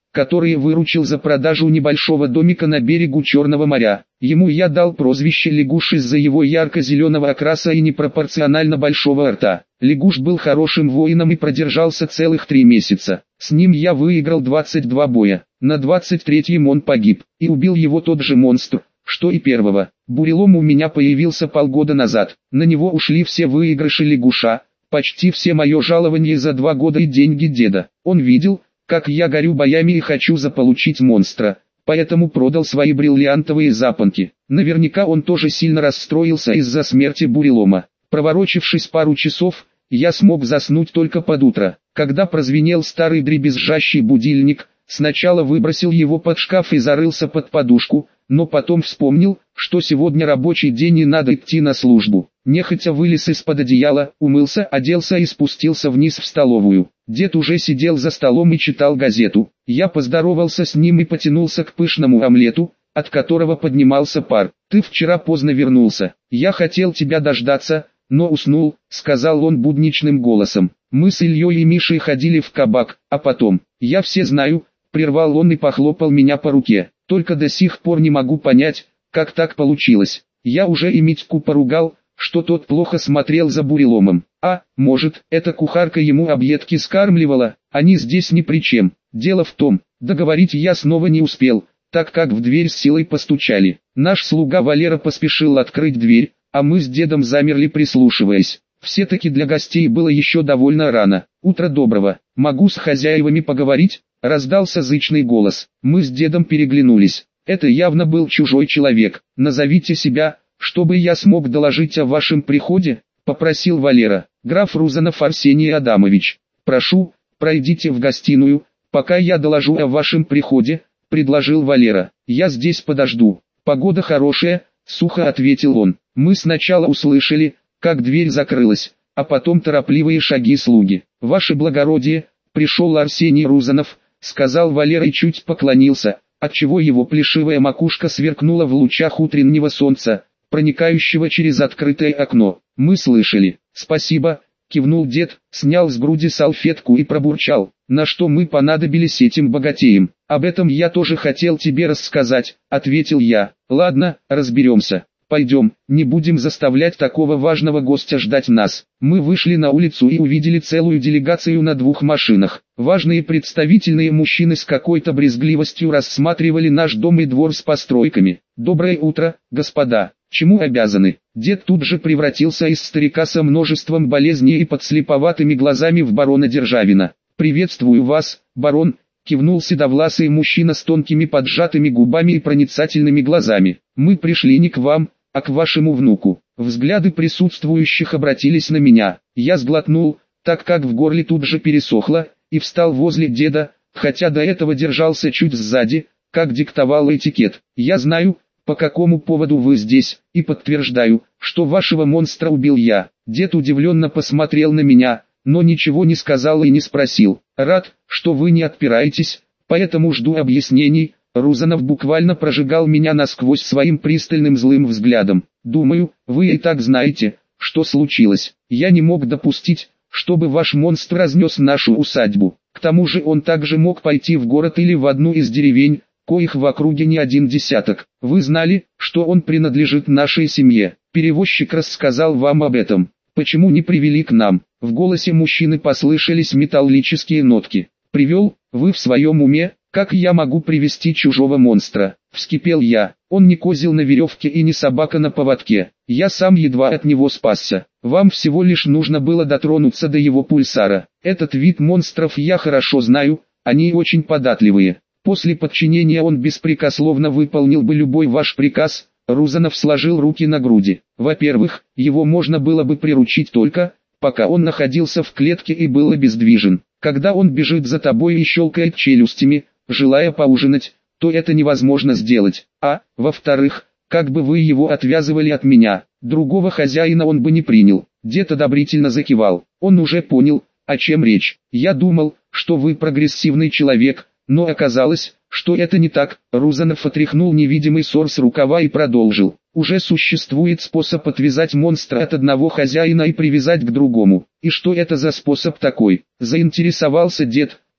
который выручил за продажу небольшого домика на берегу Черного моря. Ему я дал прозвище Лягуш из-за его ярко-зеленого окраса и непропорционально большого рта. Лягуш был хорошим воином и продержался целых три месяца. С ним я выиграл двадцать два боя. На двадцать третьем он погиб, и убил его тот же монстр, что и первого. Бурелом у меня появился полгода назад. На него ушли все выигрыши Лягуша, почти все мое жалование за два года и деньги деда. Он видел, как я горю боями и хочу заполучить монстра, поэтому продал свои бриллиантовые запонки. Наверняка он тоже сильно расстроился из-за смерти Бурелома. Проворочившись пару часов, я смог заснуть только под утро. Когда прозвенел старый дребезжащий будильник, сначала выбросил его под шкаф и зарылся под подушку, но потом вспомнил, что сегодня рабочий день и надо идти на службу. Нехотя вылез из-под одеяла, умылся, оделся и спустился вниз в столовую. Дед уже сидел за столом и читал газету. Я поздоровался с ним и потянулся к пышному омлету, от которого поднимался пар. «Ты вчера поздно вернулся. Я хотел тебя дождаться, но уснул», — сказал он будничным голосом. «Мы с Ильей и Мишей ходили в кабак, а потом...» «Я все знаю», — прервал он и похлопал меня по руке. «Только до сих пор не могу понять, как так получилось. Я уже и Митьку поругал, что тот плохо смотрел за Буреломом. А, может, эта кухарка ему объедки скармливала, они здесь ни при чем. Дело в том, договорить я снова не успел, так как в дверь с силой постучали. Наш слуга Валера поспешил открыть дверь, а мы с дедом замерли, прислушиваясь. Все-таки для гостей было еще довольно рано. «Утро доброго, могу с хозяевами поговорить?» — раздался зычный голос. Мы с дедом переглянулись. Это явно был чужой человек. «Назовите себя, чтобы я смог доложить о вашем приходе», — попросил Валера. «Граф Рузанов Арсений Адамович, прошу, пройдите в гостиную, пока я доложу о вашем приходе», — предложил Валера. «Я здесь подожду. Погода хорошая», — сухо ответил он. Мы сначала услышали, как дверь закрылась, а потом торопливые шаги слуги. «Ваше благородие, пришел Арсений Рузанов», — сказал Валера и чуть поклонился, отчего его плешивая макушка сверкнула в лучах утреннего солнца, проникающего через открытое окно. «Мы слышали». «Спасибо», — кивнул дед, снял с груди салфетку и пробурчал. «На что мы понадобились этим богатеям?» «Об этом я тоже хотел тебе рассказать», — ответил я. «Ладно, разберемся. Пойдем, не будем заставлять такого важного гостя ждать нас». Мы вышли на улицу и увидели целую делегацию на двух машинах. Важные представительные мужчины с какой-то брезгливостью рассматривали наш дом и двор с постройками. «Доброе утро, господа. Чему обязаны?» Дед тут же превратился из старика со множеством болезней и подслеповатыми глазами в барона Державина. «Приветствую вас, барон», — кивнул седовласый мужчина с тонкими поджатыми губами и проницательными глазами. «Мы пришли не к вам, а к вашему внуку». Взгляды присутствующих обратились на меня. Я сглотнул, так как в горле тут же пересохло, и встал возле деда, хотя до этого держался чуть сзади, как диктовал этикет. «Я знаю, по какому поводу вы здесь, и подтверждаю, что вашего монстра убил я». Дед удивленно посмотрел на меня, но ничего не сказал и не спросил. «Рад, что вы не отпираетесь, поэтому жду объяснений». Рузанов буквально прожигал меня насквозь своим пристальным злым взглядом. «Думаю, вы и так знаете, что случилось. Я не мог допустить, чтобы ваш монстр разнес нашу усадьбу. К тому же он также мог пойти в город или в одну из деревень, коих в округе не один десяток. Вы знали, что он принадлежит нашей семье. Перевозчик рассказал вам об этом. Почему не привели к нам?» В голосе мужчины послышались металлические нотки. «Привел? Вы в своем уме? Как я могу привести чужого монстра?» Вскипел я. «Он не козел на веревке и не собака на поводке. Я сам едва от него спасся. Вам всего лишь нужно было дотронуться до его пульсара. Этот вид монстров я хорошо знаю, они очень податливые. После подчинения он беспрекословно выполнил бы любой ваш приказ». Рузанов сложил руки на груди. «Во-первых, его можно было бы приручить только, пока он находился в клетке и был обездвижен. Когда он бежит за тобой и щелкает челюстями, желая поужинать, то это невозможно сделать. А, во-вторых, как бы вы его отвязывали от меня, другого хозяина он бы не принял». Дед одобрительно закивал. Он уже понял, о чем речь. «Я думал, что вы прогрессивный человек, но оказалось, что это не так». Рузанов отряхнул невидимый сор с рукава и продолжил. «Уже существует способ отвязать монстра от одного хозяина и привязать к другому». «И что это за способ такой?» — заинтересовался дед,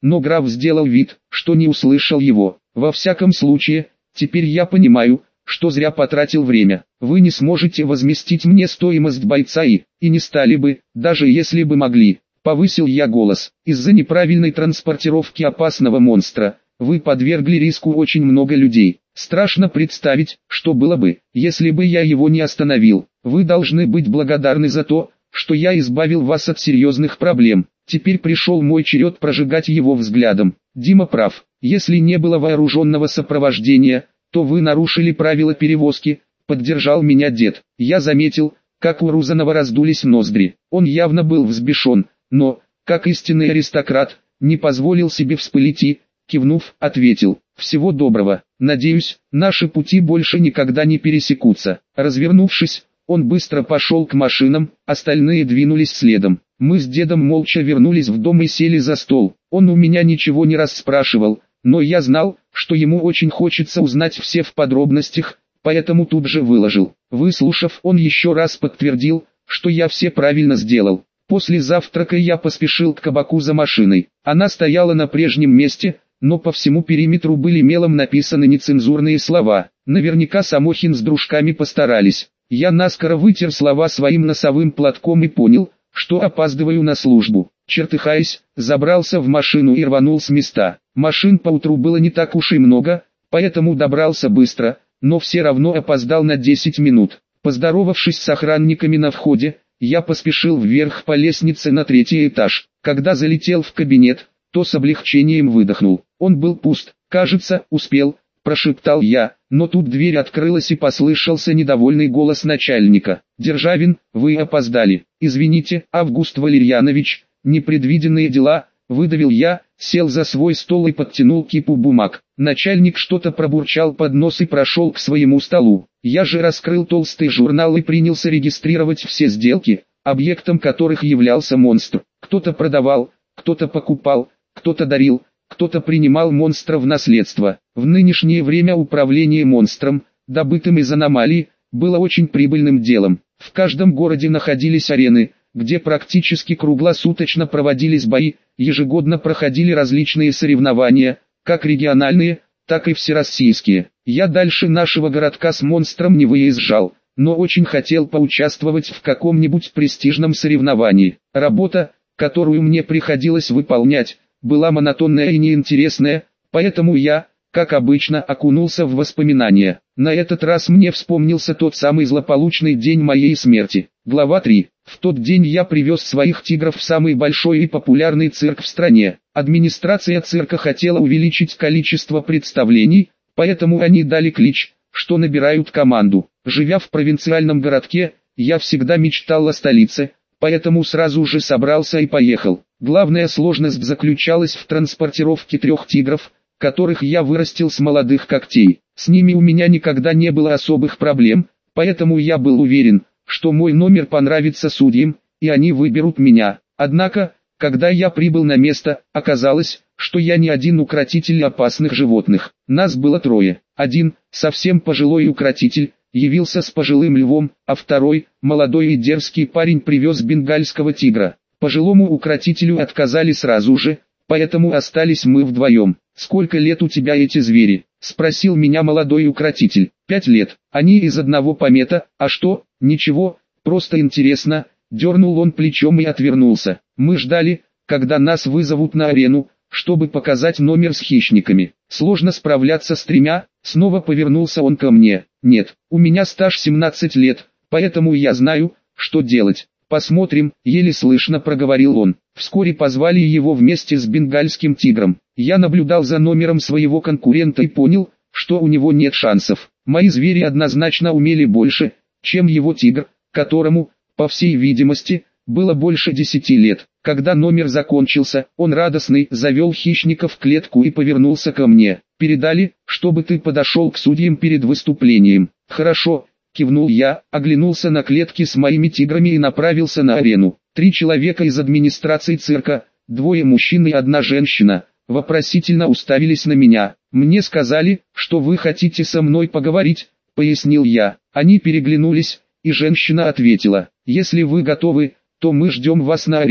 но граф сделал вид, что не услышал его. Во всяком случае, теперь я понимаю, что зря потратил время. Вы не сможете возместить мне стоимость бойца и, и не стали бы, даже если бы могли. Повысил я голос. Из-за неправильной транспортировки опасного монстра, вы подвергли риску очень много людей. Страшно представить, что было бы, если бы я его не остановил. Вы должны быть благодарны за то, что я избавил вас от серьезных проблем. Теперь пришел мой черед прожигать его взглядом. Дима прав. Если не было вооруженного сопровождения, то вы нарушили правила перевозки, поддержал меня дед. Я заметил, как у Рузанова раздулись ноздри. Он явно был взбешен, но, как истинный аристократ, не позволил себе вспылить и, кивнув, ответил: «Всего доброго, надеюсь, наши пути больше никогда не пересекутся». Развернувшись, он быстро пошел к машинам, остальные двинулись следом. Мы с дедом молча вернулись в дом и сели за стол. Он у меня ничего не расспрашивал, но я знал, что ему очень хочется узнать все в подробностях, поэтому тут же выложил. Выслушав, он еще раз подтвердил, что я все правильно сделал. После завтрака я поспешил к кабаку за машиной. Она стояла на прежнем месте, но по всему периметру были мелом написаны нецензурные слова. Наверняка Самохин с дружками постарались. Я наскоро вытер слова своим носовым платком и понял, что опаздываю на службу. Чертыхаясь, забрался в машину и рванул с места. Машин поутру было не так уж и много, поэтому добрался быстро, но все равно опоздал на десять минут. Поздоровавшись с охранниками на входе, я поспешил вверх по лестнице на третий этаж. Когда залетел в кабинет, то с облегчением выдохнул. Он был пуст. «Кажется, успел», – прошептал я, но тут дверь открылась и послышался недовольный голос начальника. «Державин, вы опоздали. Извините, Август Валерьянович, непредвиденные дела», – выдавил я, сел за свой стол и подтянул кипу бумаг. Начальник что-то пробурчал под нос и прошел к своему столу. Я же раскрыл толстый журнал и принялся регистрировать все сделки, объектом которых являлся монстр. Кто-то продавал, кто-то покупал, кто-то дарил, кто-то принимал монстра в наследство. В нынешнее время управление монстром, добытым из аномалий, было очень прибыльным делом. В каждом городе находились арены, где практически круглосуточно проводились бои, ежегодно проходили различные соревнования, как региональные, так и всероссийские. Я дальше нашего городка с монстром не выезжал, но очень хотел поучаствовать в каком-нибудь престижном соревновании. Работа, которую мне приходилось выполнять, была монотонная и неинтересная, поэтому я, как обычно, окунулся в воспоминания. На этот раз мне вспомнился тот самый злополучный день моей смерти. Глава три. В тот день я привез своих тигров в самый большой и популярный цирк в стране. Администрация цирка хотела увеличить количество представлений, поэтому они дали клич, что набирают команду. Живя в провинциальном городке, я всегда мечтал о столице, поэтому сразу же собрался и поехал. Главная сложность заключалась в транспортировке трех тигров, которых я вырастил с молодых когтей. С ними у меня никогда не было особых проблем, поэтому я был уверен, что мой номер понравится судьям, и они выберут меня. Однако, когда я прибыл на место, оказалось, что я не один укротитель опасных животных. Нас было трое. Один, совсем пожилой укротитель, явился с пожилым львом, а второй, молодой и дерзкий парень, привез бенгальского тигра. Пожилому укротителю отказали сразу же, поэтому остались мы вдвоем. «Сколько лет у тебя эти звери?» – спросил меня молодой укротитель. «Пять лет. Они из одного помета, а что?» «Ничего, просто интересно», – дернул он плечом и отвернулся. Мы ждали, когда нас вызовут на арену, чтобы показать номер с хищниками. Сложно справляться с тремя, снова повернулся он ко мне. «Нет, у меня стаж семнадцать лет, поэтому я знаю, что делать. Посмотрим», — еле слышно проговорил он. Вскоре позвали его вместе с бенгальским тигром. Я наблюдал за номером своего конкурента и понял, что у него нет шансов. Мои звери однозначно умели больше, чем его тигр, которому, по всей видимости, было больше десяти лет. Когда номер закончился, он радостный завел хищника в клетку и повернулся ко мне. «Передали, чтобы ты подошел к судьям перед выступлением». «Хорошо», — кивнул я, оглянулся на клетки с моими тиграми и направился на арену. Три человека из администрации цирка, двое мужчин и одна женщина, вопросительно уставились на меня. «Мне сказали, что вы хотите со мной поговорить», — пояснил я. Они переглянулись, и женщина ответила: «Если вы готовы, то мы ждем вас на арене».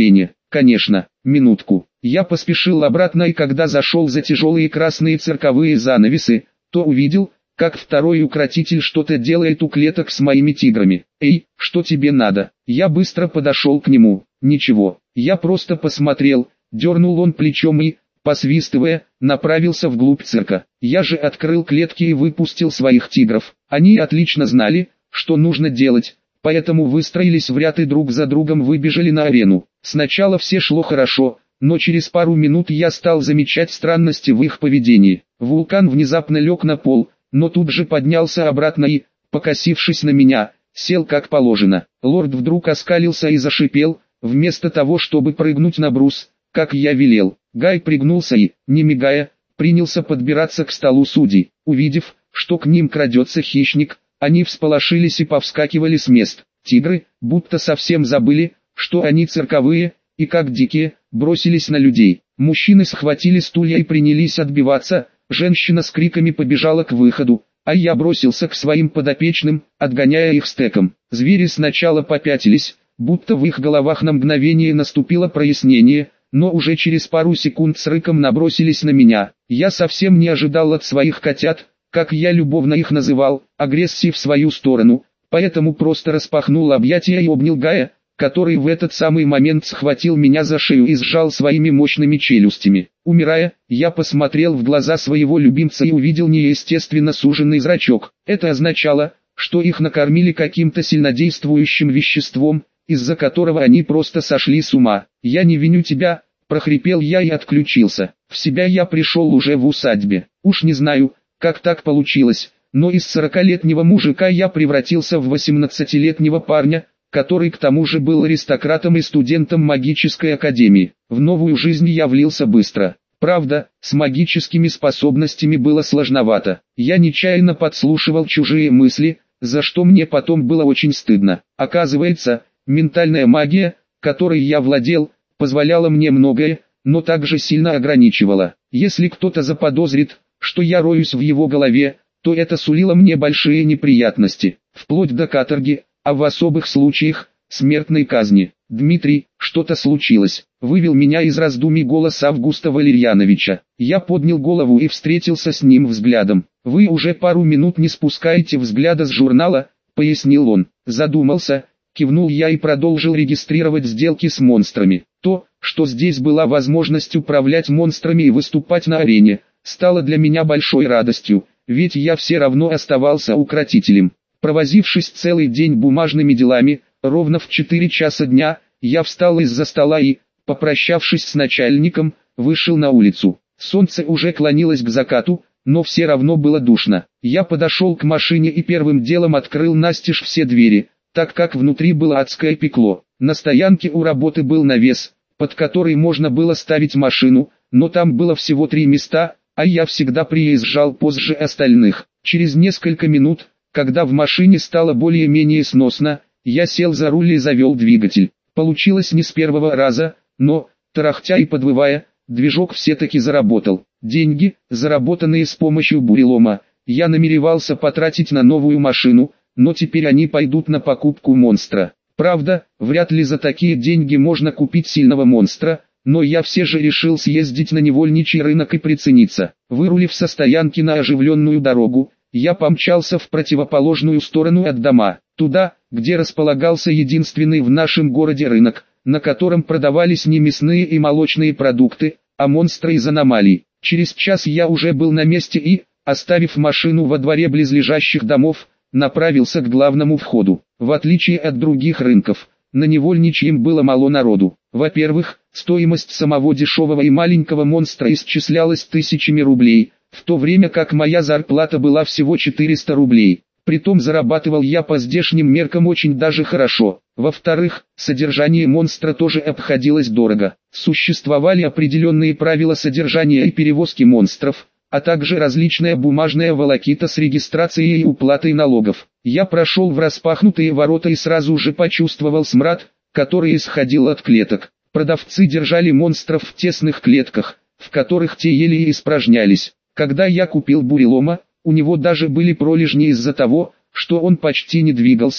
конечно, минутку. Я поспешил обратно, и когда зашел за тяжелые красные цирковые занавесы, то увидел, как второй укротитель что-то делает у клеток с моими тиграми. «Эй, что тебе надо?» Я быстро подошел к нему. «Ничего, я просто посмотрел», дернул он плечом и, посвистывая, направился вглубь цирка. Я же открыл клетки и выпустил своих тигров. Они отлично знали, что нужно делать, поэтому выстроились в ряд и друг за другом выбежали на арену. Сначала все шло хорошо, но через пару минут я стал замечать странности в их поведении. Вулкан внезапно лег на пол, но тут же поднялся обратно и, покосившись на меня, сел как положено. Лорд вдруг оскалился и зашипел, вместо того чтобы прыгнуть на брус, как я велел. Гай пригнулся и, не мигая, принялся подбираться к столу судей. Увидев, что к ним крадется хищник, они всполошились и повскакивали с мест. Тигры, будто совсем забыли, что они цирковые, и как дикие, бросились на людей. Мужчины схватили стулья и принялись отбиваться, женщина с криками побежала к выходу, а я бросился к своим подопечным, отгоняя их стеком. Звери сначала попятились, будто в их головах на мгновение наступило прояснение, но уже через пару секунд с рыком набросились на меня. Я совсем не ожидал от своих котят, как я любовно их называл, агрессии в свою сторону, поэтому просто распахнул объятия и обнял Гая, который в этот самый момент схватил меня за шею и сжал своими мощными челюстями. Умирая, я посмотрел в глаза своего любимца и увидел неестественно суженный зрачок. Это означало, что их накормили каким-то сильнодействующим веществом, из-за которого они просто сошли с ума. «Я не виню тебя», – прохрипел я и отключился. В себя я пришел уже в усадьбе. Уж не знаю, как так получилось, но из сорокалетнего мужика я превратился в восемнадцатилетнего парня, который к тому же был аристократом и студентом магической академии. В новую жизнь я влился быстро. Правда, с магическими способностями было сложновато. Я нечаянно подслушивал чужие мысли, за что мне потом было очень стыдно. Оказывается, ментальная магия, которой я владел, позволяла мне многое, но также сильно ограничивала. Если кто-то заподозрит, что я роюсь в его голове, то это сулило мне большие неприятности, вплоть до каторги, а в особых случаях – смертной казни. «Дмитрий, что-то случилось», – вывел меня из раздумий голос Августа Валерьяновича. Я поднял голову и встретился с ним взглядом. «Вы уже пару минут не спускаете взгляда с журнала», – пояснил он. Задумался, кивнул я и продолжил регистрировать сделки с монстрами. То, что здесь была возможность управлять монстрами и выступать на арене, стало для меня большой радостью, ведь я все равно оставался укротителем. Провозившись целый день бумажными делами, ровно в четыре часа дня, я встал из-за стола и, попрощавшись с начальником, вышел на улицу. Солнце уже клонилось к закату, но все равно было душно. Я подошел к машине и первым делом открыл настежь все двери, так как внутри было адское пекло. На стоянке у работы был навес, под который можно было ставить машину, но там было всего три места, а я всегда приезжал позже остальных. Через несколько минут, когда в машине стало более-менее сносно, я сел за руль и завел двигатель. Получилось не с первого раза, но, тарахтя и подвывая, движок все-таки заработал. Деньги, заработанные с помощью бурелома, я намеревался потратить на новую машину, но теперь они пойдут на покупку монстра. Правда, вряд ли за такие деньги можно купить сильного монстра, но я все же решил съездить на невольничий рынок и прицениться. Вырулив со стоянки на оживленную дорогу, я помчался в противоположную сторону от дома, туда, где располагался единственный в нашем городе рынок, на котором продавались не мясные и молочные продукты, а монстры из аномалий. Через час я уже был на месте и, оставив машину во дворе близлежащих домов, направился к главному входу. В отличие от других рынков, на невольничьем было мало народу. Во-первых, стоимость самого дешевого и маленького монстра исчислялась тысячами рублей, в то время как моя зарплата была всего четыреста рублей. Притом зарабатывал я по здешним меркам очень даже хорошо. Во-вторых, содержание монстра тоже обходилось дорого. Существовали определенные правила содержания и перевозки монстров, а также различная бумажная волокита с регистрацией и уплатой налогов. Я прошел в распахнутые ворота и сразу же почувствовал смрад, который исходил от клеток. Продавцы держали монстров в тесных клетках, в которых те еле испражнялись. Когда я купил бурелома, у него даже были пролежни из-за того, что он почти не двигался,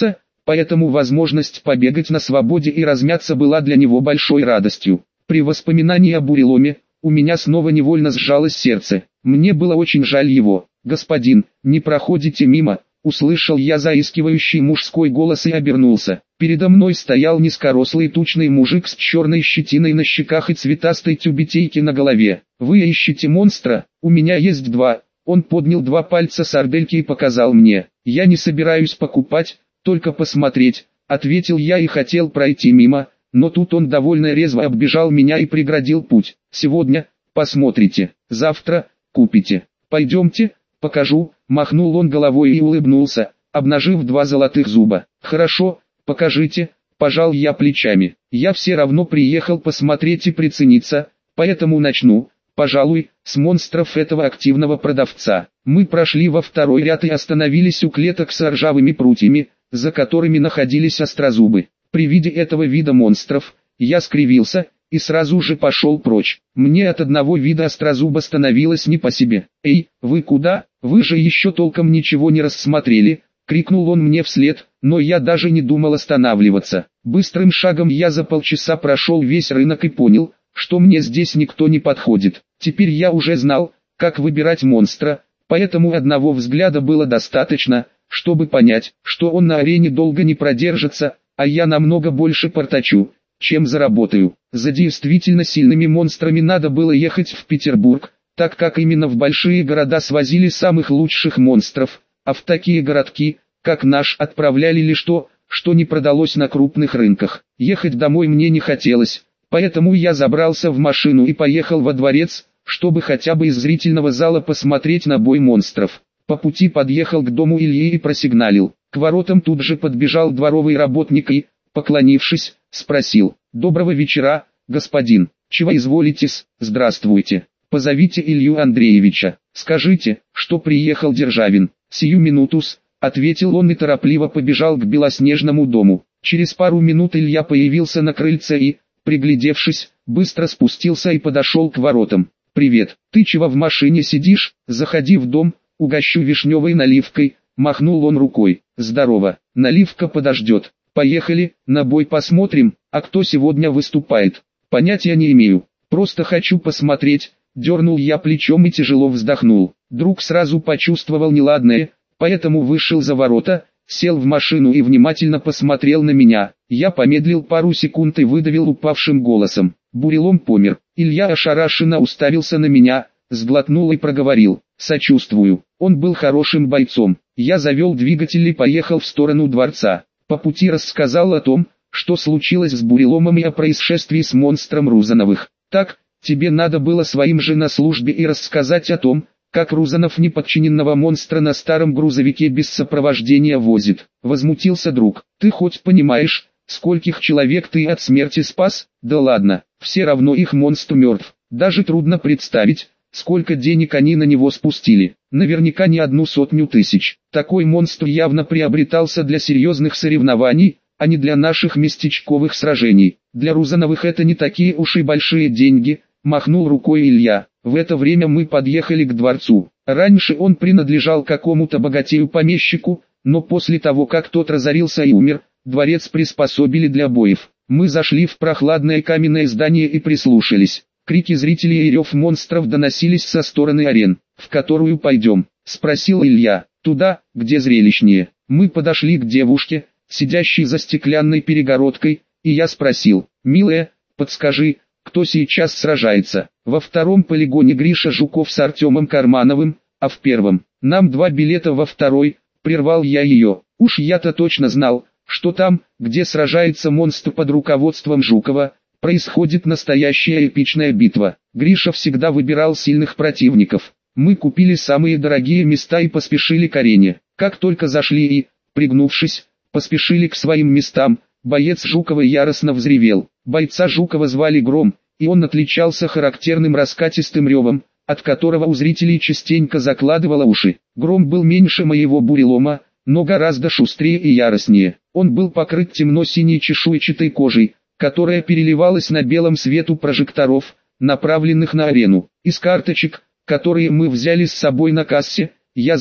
поэтому возможность побегать на свободе и размяться была для него большой радостью. При воспоминании о буреломе, у меня снова невольно сжалось сердце. Мне было очень жаль его. «Господин, не проходите мимо», — услышал я заискивающий мужской голос и обернулся. Передо мной стоял низкорослый тучный мужик с черной щетиной на щеках и цветастой тюбетейки на голове. «Вы ищете монстра? У меня есть два». Он поднял два пальца сардельки и показал мне. «Я не собираюсь покупать, только посмотреть», — ответил я и хотел пройти мимо, но тут он довольно резво оббежал меня и преградил путь. «Сегодня посмотрите, завтра купите. Пойдемте, покажу», — махнул он головой и улыбнулся, обнажив два золотых зуба. «Хорошо, покажите», — пожал я плечами. «Я все равно приехал посмотреть и прицениться, поэтому начну, пожалуй, с монстров этого активного продавца». Мы прошли во второй ряд и остановились у клеток с ржавыми прутьями, за которыми находились острозубы. При виде этого вида монстров, я скривился и сразу же пошел прочь. Мне от одного вида острозуба становилось не по себе. «Эй, вы куда? Вы же еще толком ничего не рассмотрели!» — крикнул он мне вслед, но я даже не думал останавливаться. Быстрым шагом я за полчаса прошел весь рынок и понял, что мне здесь никто не подходит. Теперь я уже знал, как выбирать монстра, поэтому одного взгляда было достаточно, чтобы понять, что он на арене долго не продержится, а я намного больше портачу, чем заработаю. За действительно сильными монстрами надо было ехать в Петербург, так как именно в большие города свозили самых лучших монстров, а в такие городки, как наш, отправляли лишь то, что не продалось на крупных рынках. Ехать домой мне не хотелось, поэтому я забрался в машину и поехал во дворец, чтобы хотя бы из зрительного зала посмотреть на бой монстров. По пути подъехал к дому Ильи и просигналил. К воротам тут же подбежал дворовый работник и, поклонившись, спросил: «Доброго вечера, господин, чего изволитесь?» «Здравствуйте, позовите Илью Андреевича, скажите, что приехал Державин». «Сию минутус», — ответил он и торопливо побежал к белоснежному дому. Через пару минут Илья появился на крыльце и, приглядевшись, быстро спустился и подошел к воротам. «Привет, ты чего в машине сидишь? Заходи в дом, угощу вишневой наливкой», — махнул он рукой. «Здорово, наливка подождет. Поехали, на бой посмотрим, а кто сегодня выступает?» «Понятия не имею, просто хочу посмотреть», — дернул я плечом и тяжело вздохнул. Друг сразу почувствовал неладное, поэтому вышел за ворота, сел в машину и внимательно посмотрел на меня. Я помедлил пару секунд и выдавил упавшим голосом: «Бурелом помер». Илья ошарашенно уставился на меня, сглотнул и проговорил: «Сочувствую, он был хорошим бойцом». Я завел двигатель и поехал в сторону дворца. По пути рассказал о том, что случилось с буреломом и о происшествии с монстром Рузановых. «Так, тебе надо было своим же на службе и рассказать о том, как Рузанов неподчиненного монстра на старом грузовике без сопровождения возит», — возмутился друг. «Ты хоть понимаешь, скольких человек ты от смерти спас?» «Да ладно, все равно их монстр мертв. Даже трудно представить, сколько денег они на него спустили. Наверняка не одну сотню тысяч. Такой монстр явно приобретался для серьезных соревнований, а не для наших местечковых сражений. Для Рузановых это не такие уж и большие деньги», — махнул рукой Илья. В это время мы подъехали к дворцу. Раньше он принадлежал какому-то богатею-помещику, но после того, как тот разорился и умер, дворец приспособили для боев. Мы зашли в прохладное каменное здание и прислушались. Крики зрителей и рев монстров доносились со стороны арен. «В которую пойдем?» — спросил Илья. «Туда, где зрелищнее». Мы подошли к девушке, сидящей за стеклянной перегородкой, и я спросил: «Милая, подскажи, кто сейчас сражается?» «Во втором полигоне Гриша Жуков с Артемом Кармановым, а в первом...» «Нам два билета во второй», — прервал я ее. Уж я-то точно знал, что там, где сражается монстр под руководством Жукова, происходит настоящая эпичная битва. Гриша всегда выбирал сильных противников. Мы купили самые дорогие места и поспешили к арене. Как только зашли и, пригнувшись, поспешили к своим местам, боец Жукова яростно взревел. Бойца Жукова звали Гром, и он отличался характерным раскатистым ревом, от которого у зрителей частенько закладывало уши. Гром был меньше моего бурелома, но гораздо шустрее и яростнее. Он был покрыт темно-синей чешуйчатой кожей, которая переливалась на белом свету прожекторов, направленных на арену. Из карточек, которые мы взяли с собой на кассе, я знал,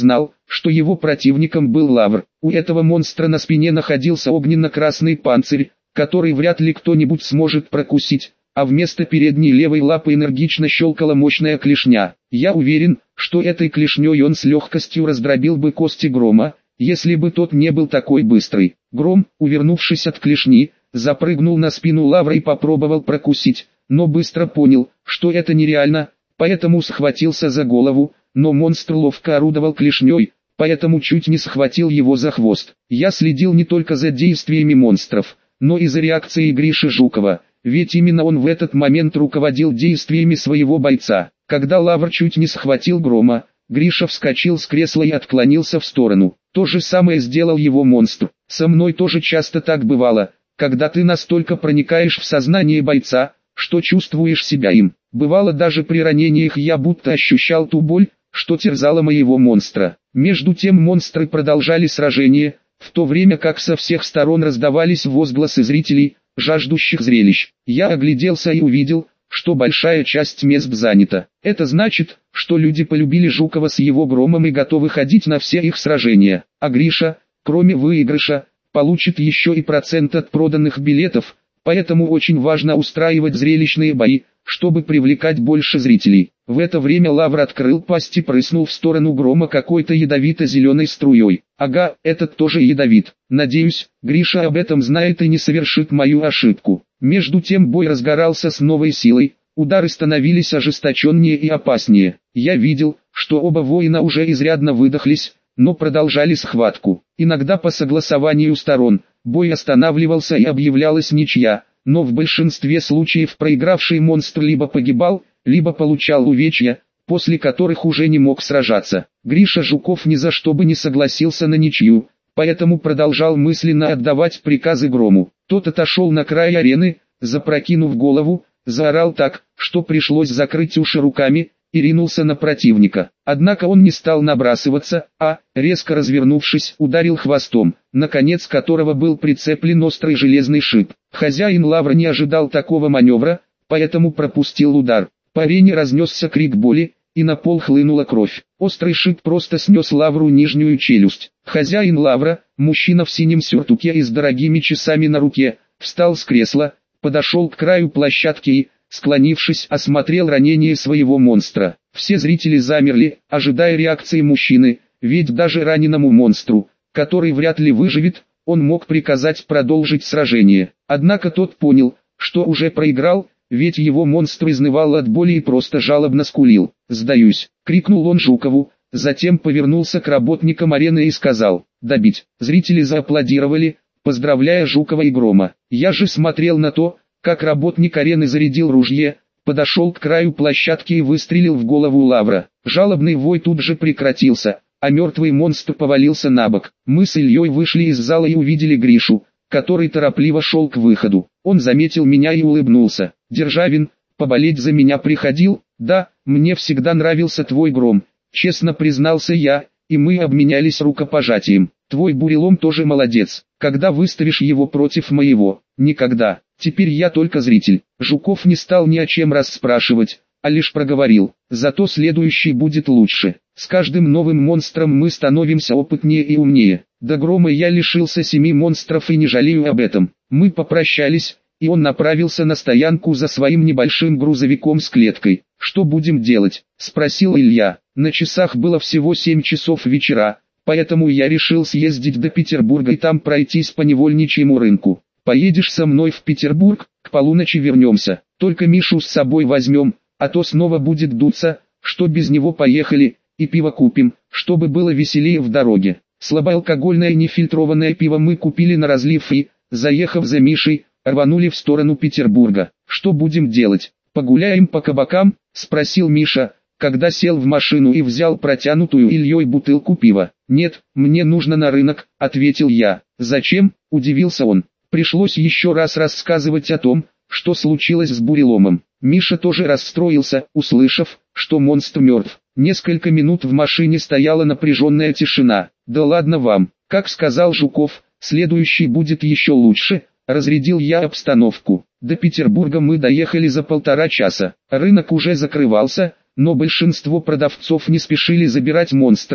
что его противником был Лавр. У этого монстра на спине находился огненно-красный панцирь, который вряд ли кто-нибудь сможет прокусить, а вместо передней левой лапы энергично щелкала мощная клешня. Я уверен, что этой клешней он с легкостью раздробил бы кости Грома, если бы тот не был такой быстрый. Гром, увернувшись от клешни, запрыгнул на спину Лавра и попробовал прокусить, но быстро понял, что это нереально, поэтому схватился за голову, но монстр ловко орудовал клешней, поэтому чуть не схватил его за хвост. Я следил не только за действиями монстров, но и за реакцией Гриши Жукова, ведь именно он в этот момент руководил действиями своего бойца. Когда Лавр чуть не схватил Грома, Гриша вскочил с кресла и отклонился в сторону. То же самое сделал его монстр. Со мной тоже часто так бывало, когда ты настолько проникаешь в сознание бойца, что чувствуешь себя им. Бывало даже при ранениях я будто ощущал ту боль, что терзала моего монстра. Между тем монстры продолжали сражение, в то время как со всех сторон раздавались возгласы зрителей, жаждущих зрелищ. Я огляделся и увидел, что большая часть мест занята. Это значит, что люди полюбили Жукова с его Громом и готовы ходить на все их сражения. А Гриша, кроме выигрыша, получит еще и процент от проданных билетов, поэтому очень важно устраивать зрелищные бои, чтобы привлекать больше зрителей. В это время Лавр открыл пасть и прыснул в сторону Грома какой-то ядовито-зеленой струей. Ага, этот тоже ядовит. Надеюсь, Гриша об этом знает и не совершит мою ошибку. Между тем бой разгорался с новой силой, удары становились ожесточеннее и опаснее. Я видел, что оба воина уже изрядно выдохлись, но продолжали схватку. Иногда по согласованию сторон, бой останавливался и объявлялась ничья, но в большинстве случаев проигравший монстр либо погибал, либо получал увечья, после которых уже не мог сражаться. Гриша Жуков ни за что бы не согласился на ничью, поэтому продолжал мысленно отдавать приказы Грому. Тот отошел на край арены, запрокинув голову, заорал так, что пришлось закрыть уши руками, и ринулся на противника. Однако он не стал набрасываться, а, резко развернувшись, ударил хвостом, на конец которого был прицеплен острый железный шип. Хозяин Лавра не ожидал такого маневра, поэтому пропустил удар. По арене разнесся крик боли, и на пол хлынула кровь. Острый шип просто снес Лавру нижнюю челюсть. Хозяин Лавра, мужчина в синем сюртуке и с дорогими часами на руке, встал с кресла, подошел к краю площадки и, склонившись, осмотрел ранение своего монстра. Все зрители замерли, ожидая реакции мужчины, ведь даже раненому монстру, который вряд ли выживет, он мог приказать продолжить сражение. Однако тот понял, что уже проиграл, ведь его монстр изнывал от боли и просто жалобно скулил. «Сдаюсь!» — крикнул он Жукову, затем повернулся к работникам арены и сказал: «Добить!» Зрители зааплодировали, поздравляя Жукова и Грома. Я же смотрел на то, как работник арены зарядил ружье, подошел к краю площадки и выстрелил в голову Лавра. Жалобный вой тут же прекратился, а мертвый монстр повалился на бок. Мы с Ильей вышли из зала и увидели Гришу, который торопливо шел к выходу. Он заметил меня и улыбнулся. «Державин, поболеть за меня приходил?» «Да, мне всегда нравился твой Гром», — честно признался я, и мы обменялись рукопожатием. «Твой Бурелом тоже молодец. Когда выставишь его против моего?» «Никогда. Теперь я только зритель». Жуков не стал ни о чем расспрашивать, а лишь проговорил: «Зато следующий будет лучше. С каждым новым монстром мы становимся опытнее и умнее. До Грома я лишился семи монстров и не жалею об этом». Мы попрощались, и он направился на стоянку за своим небольшим грузовиком с клеткой. «Что будем делать?» — спросил Илья. На часах было всего семь часов вечера, поэтому я решил съездить до Петербурга и там пройтись по невольничьему рынку. «Поедешь со мной в Петербург, к полуночи вернемся. Только Мишу с собой возьмем, а то снова будет дуться, что без него поехали, и пиво купим, чтобы было веселее в дороге». Слабоалкогольное нефильтрованное пиво мы купили на разлив и, заехав за Мишей, рванули в сторону Петербурга. «Что будем делать? Погуляем по кабакам?» — спросил Миша, когда сел в машину и взял протянутую Ильей бутылку пива. «Нет, мне нужно на рынок», — ответил я. «Зачем?» — удивился он. Пришлось еще раз рассказывать о том, что случилось с Буреломом. Миша тоже расстроился, услышав, что монстр мертв. Несколько минут в машине стояла напряженная тишина. «Да ладно вам, как сказал Жуков, следующий будет еще лучше», — разрядил я обстановку. До Петербурга мы доехали за полтора часа. Рынок уже закрывался, но большинство продавцов не спешили забирать монстров,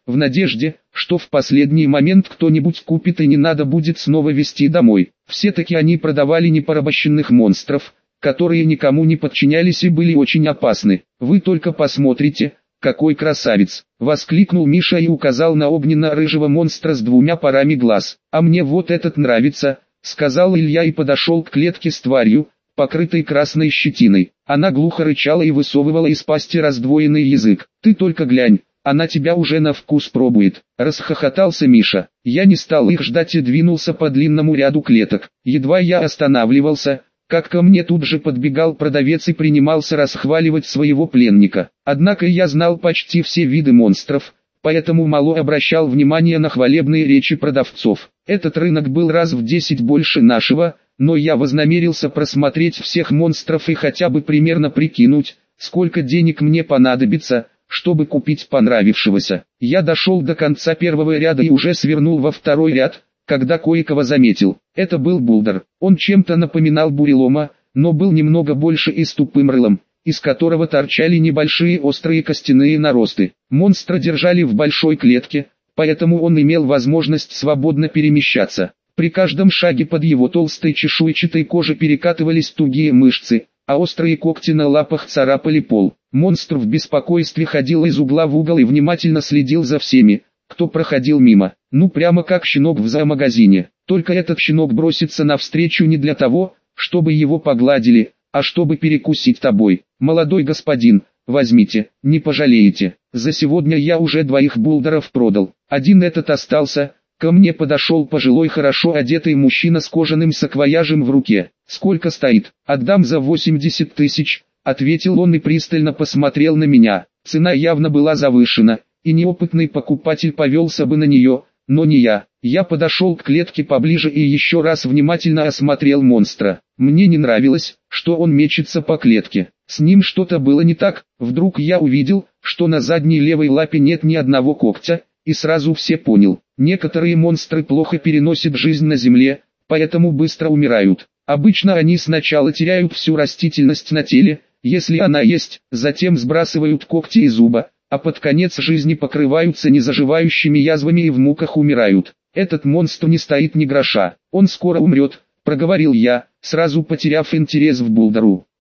в надежде, что в последний момент кто-нибудь купит и не надо будет снова везти домой. Все-таки они продавали непорабощенных монстров, которые никому не подчинялись и были очень опасны. «Вы только посмотрите, какой красавец!» — воскликнул Миша и указал на огненно-рыжего монстра с двумя парами глаз. «А мне вот этот нравится», — сказал Илья и подошел к клетке с тварью, покрытой красной щетиной. Она глухо рычала и высовывала из пасти раздвоенный язык. «Ты только глянь, она тебя уже на вкус пробует», — расхохотался Миша. Я не стал их ждать и двинулся по длинному ряду клеток. Едва я останавливался, как ко мне тут же подбегал продавец и принимался расхваливать своего пленника. Однако я знал почти все виды монстров, поэтому мало обращал внимание на хвалебные речи продавцов. Этот рынок был раз в десять больше нашего, но я вознамерился просмотреть всех монстров и хотя бы примерно прикинуть, сколько денег мне понадобится, чтобы купить понравившегося. Я дошел до конца первого ряда и уже свернул во второй ряд, когда кое-кого заметил. Это был Булдер. Он чем-то напоминал бурелома, но был немного больше и с тупым рылом, из которого торчали небольшие острые костяные наросты. Монстра держали в большой клетке, поэтому он имел возможность свободно перемещаться. При каждом шаге под его толстой чешуйчатой кожей перекатывались тугие мышцы, а острые когти на лапах царапали пол. Монстр в беспокойстве ходил из угла в угол и внимательно следил за всеми, кто проходил мимо. Ну прямо как щенок в зоомагазине. Только этот щенок бросится навстречу не для того, чтобы его погладили, а чтобы перекусить тобой. «Молодой господин, возьмите, не пожалеете. За сегодня я уже двоих булдеров продал. Один этот остался». Ко мне подошел пожилой хорошо одетый мужчина с кожаным саквояжем в руке. «Сколько стоит?» «Отдам за восемьдесят тысяч», — ответил он и пристально посмотрел на меня. Цена явно была завышена, и неопытный покупатель повелся бы на нее, но не я. Я подошел к клетке поближе и еще раз внимательно осмотрел монстра. Мне не нравилось, что он мечется по клетке. С ним что-то было не так. Вдруг я увидел, что на задней левой лапе нет ни одного когтя, и сразу все понял. Некоторые монстры плохо переносят жизнь на земле, поэтому быстро умирают. Обычно они сначала теряют всю растительность на теле, если она есть, затем сбрасывают когти и зуба, а под конец жизни покрываются незаживающими язвами и в муках умирают. Этот монстр не стоит ни гроша. «Он скоро умрет», — проговорил я, сразу потеряв интерес в Булдеру.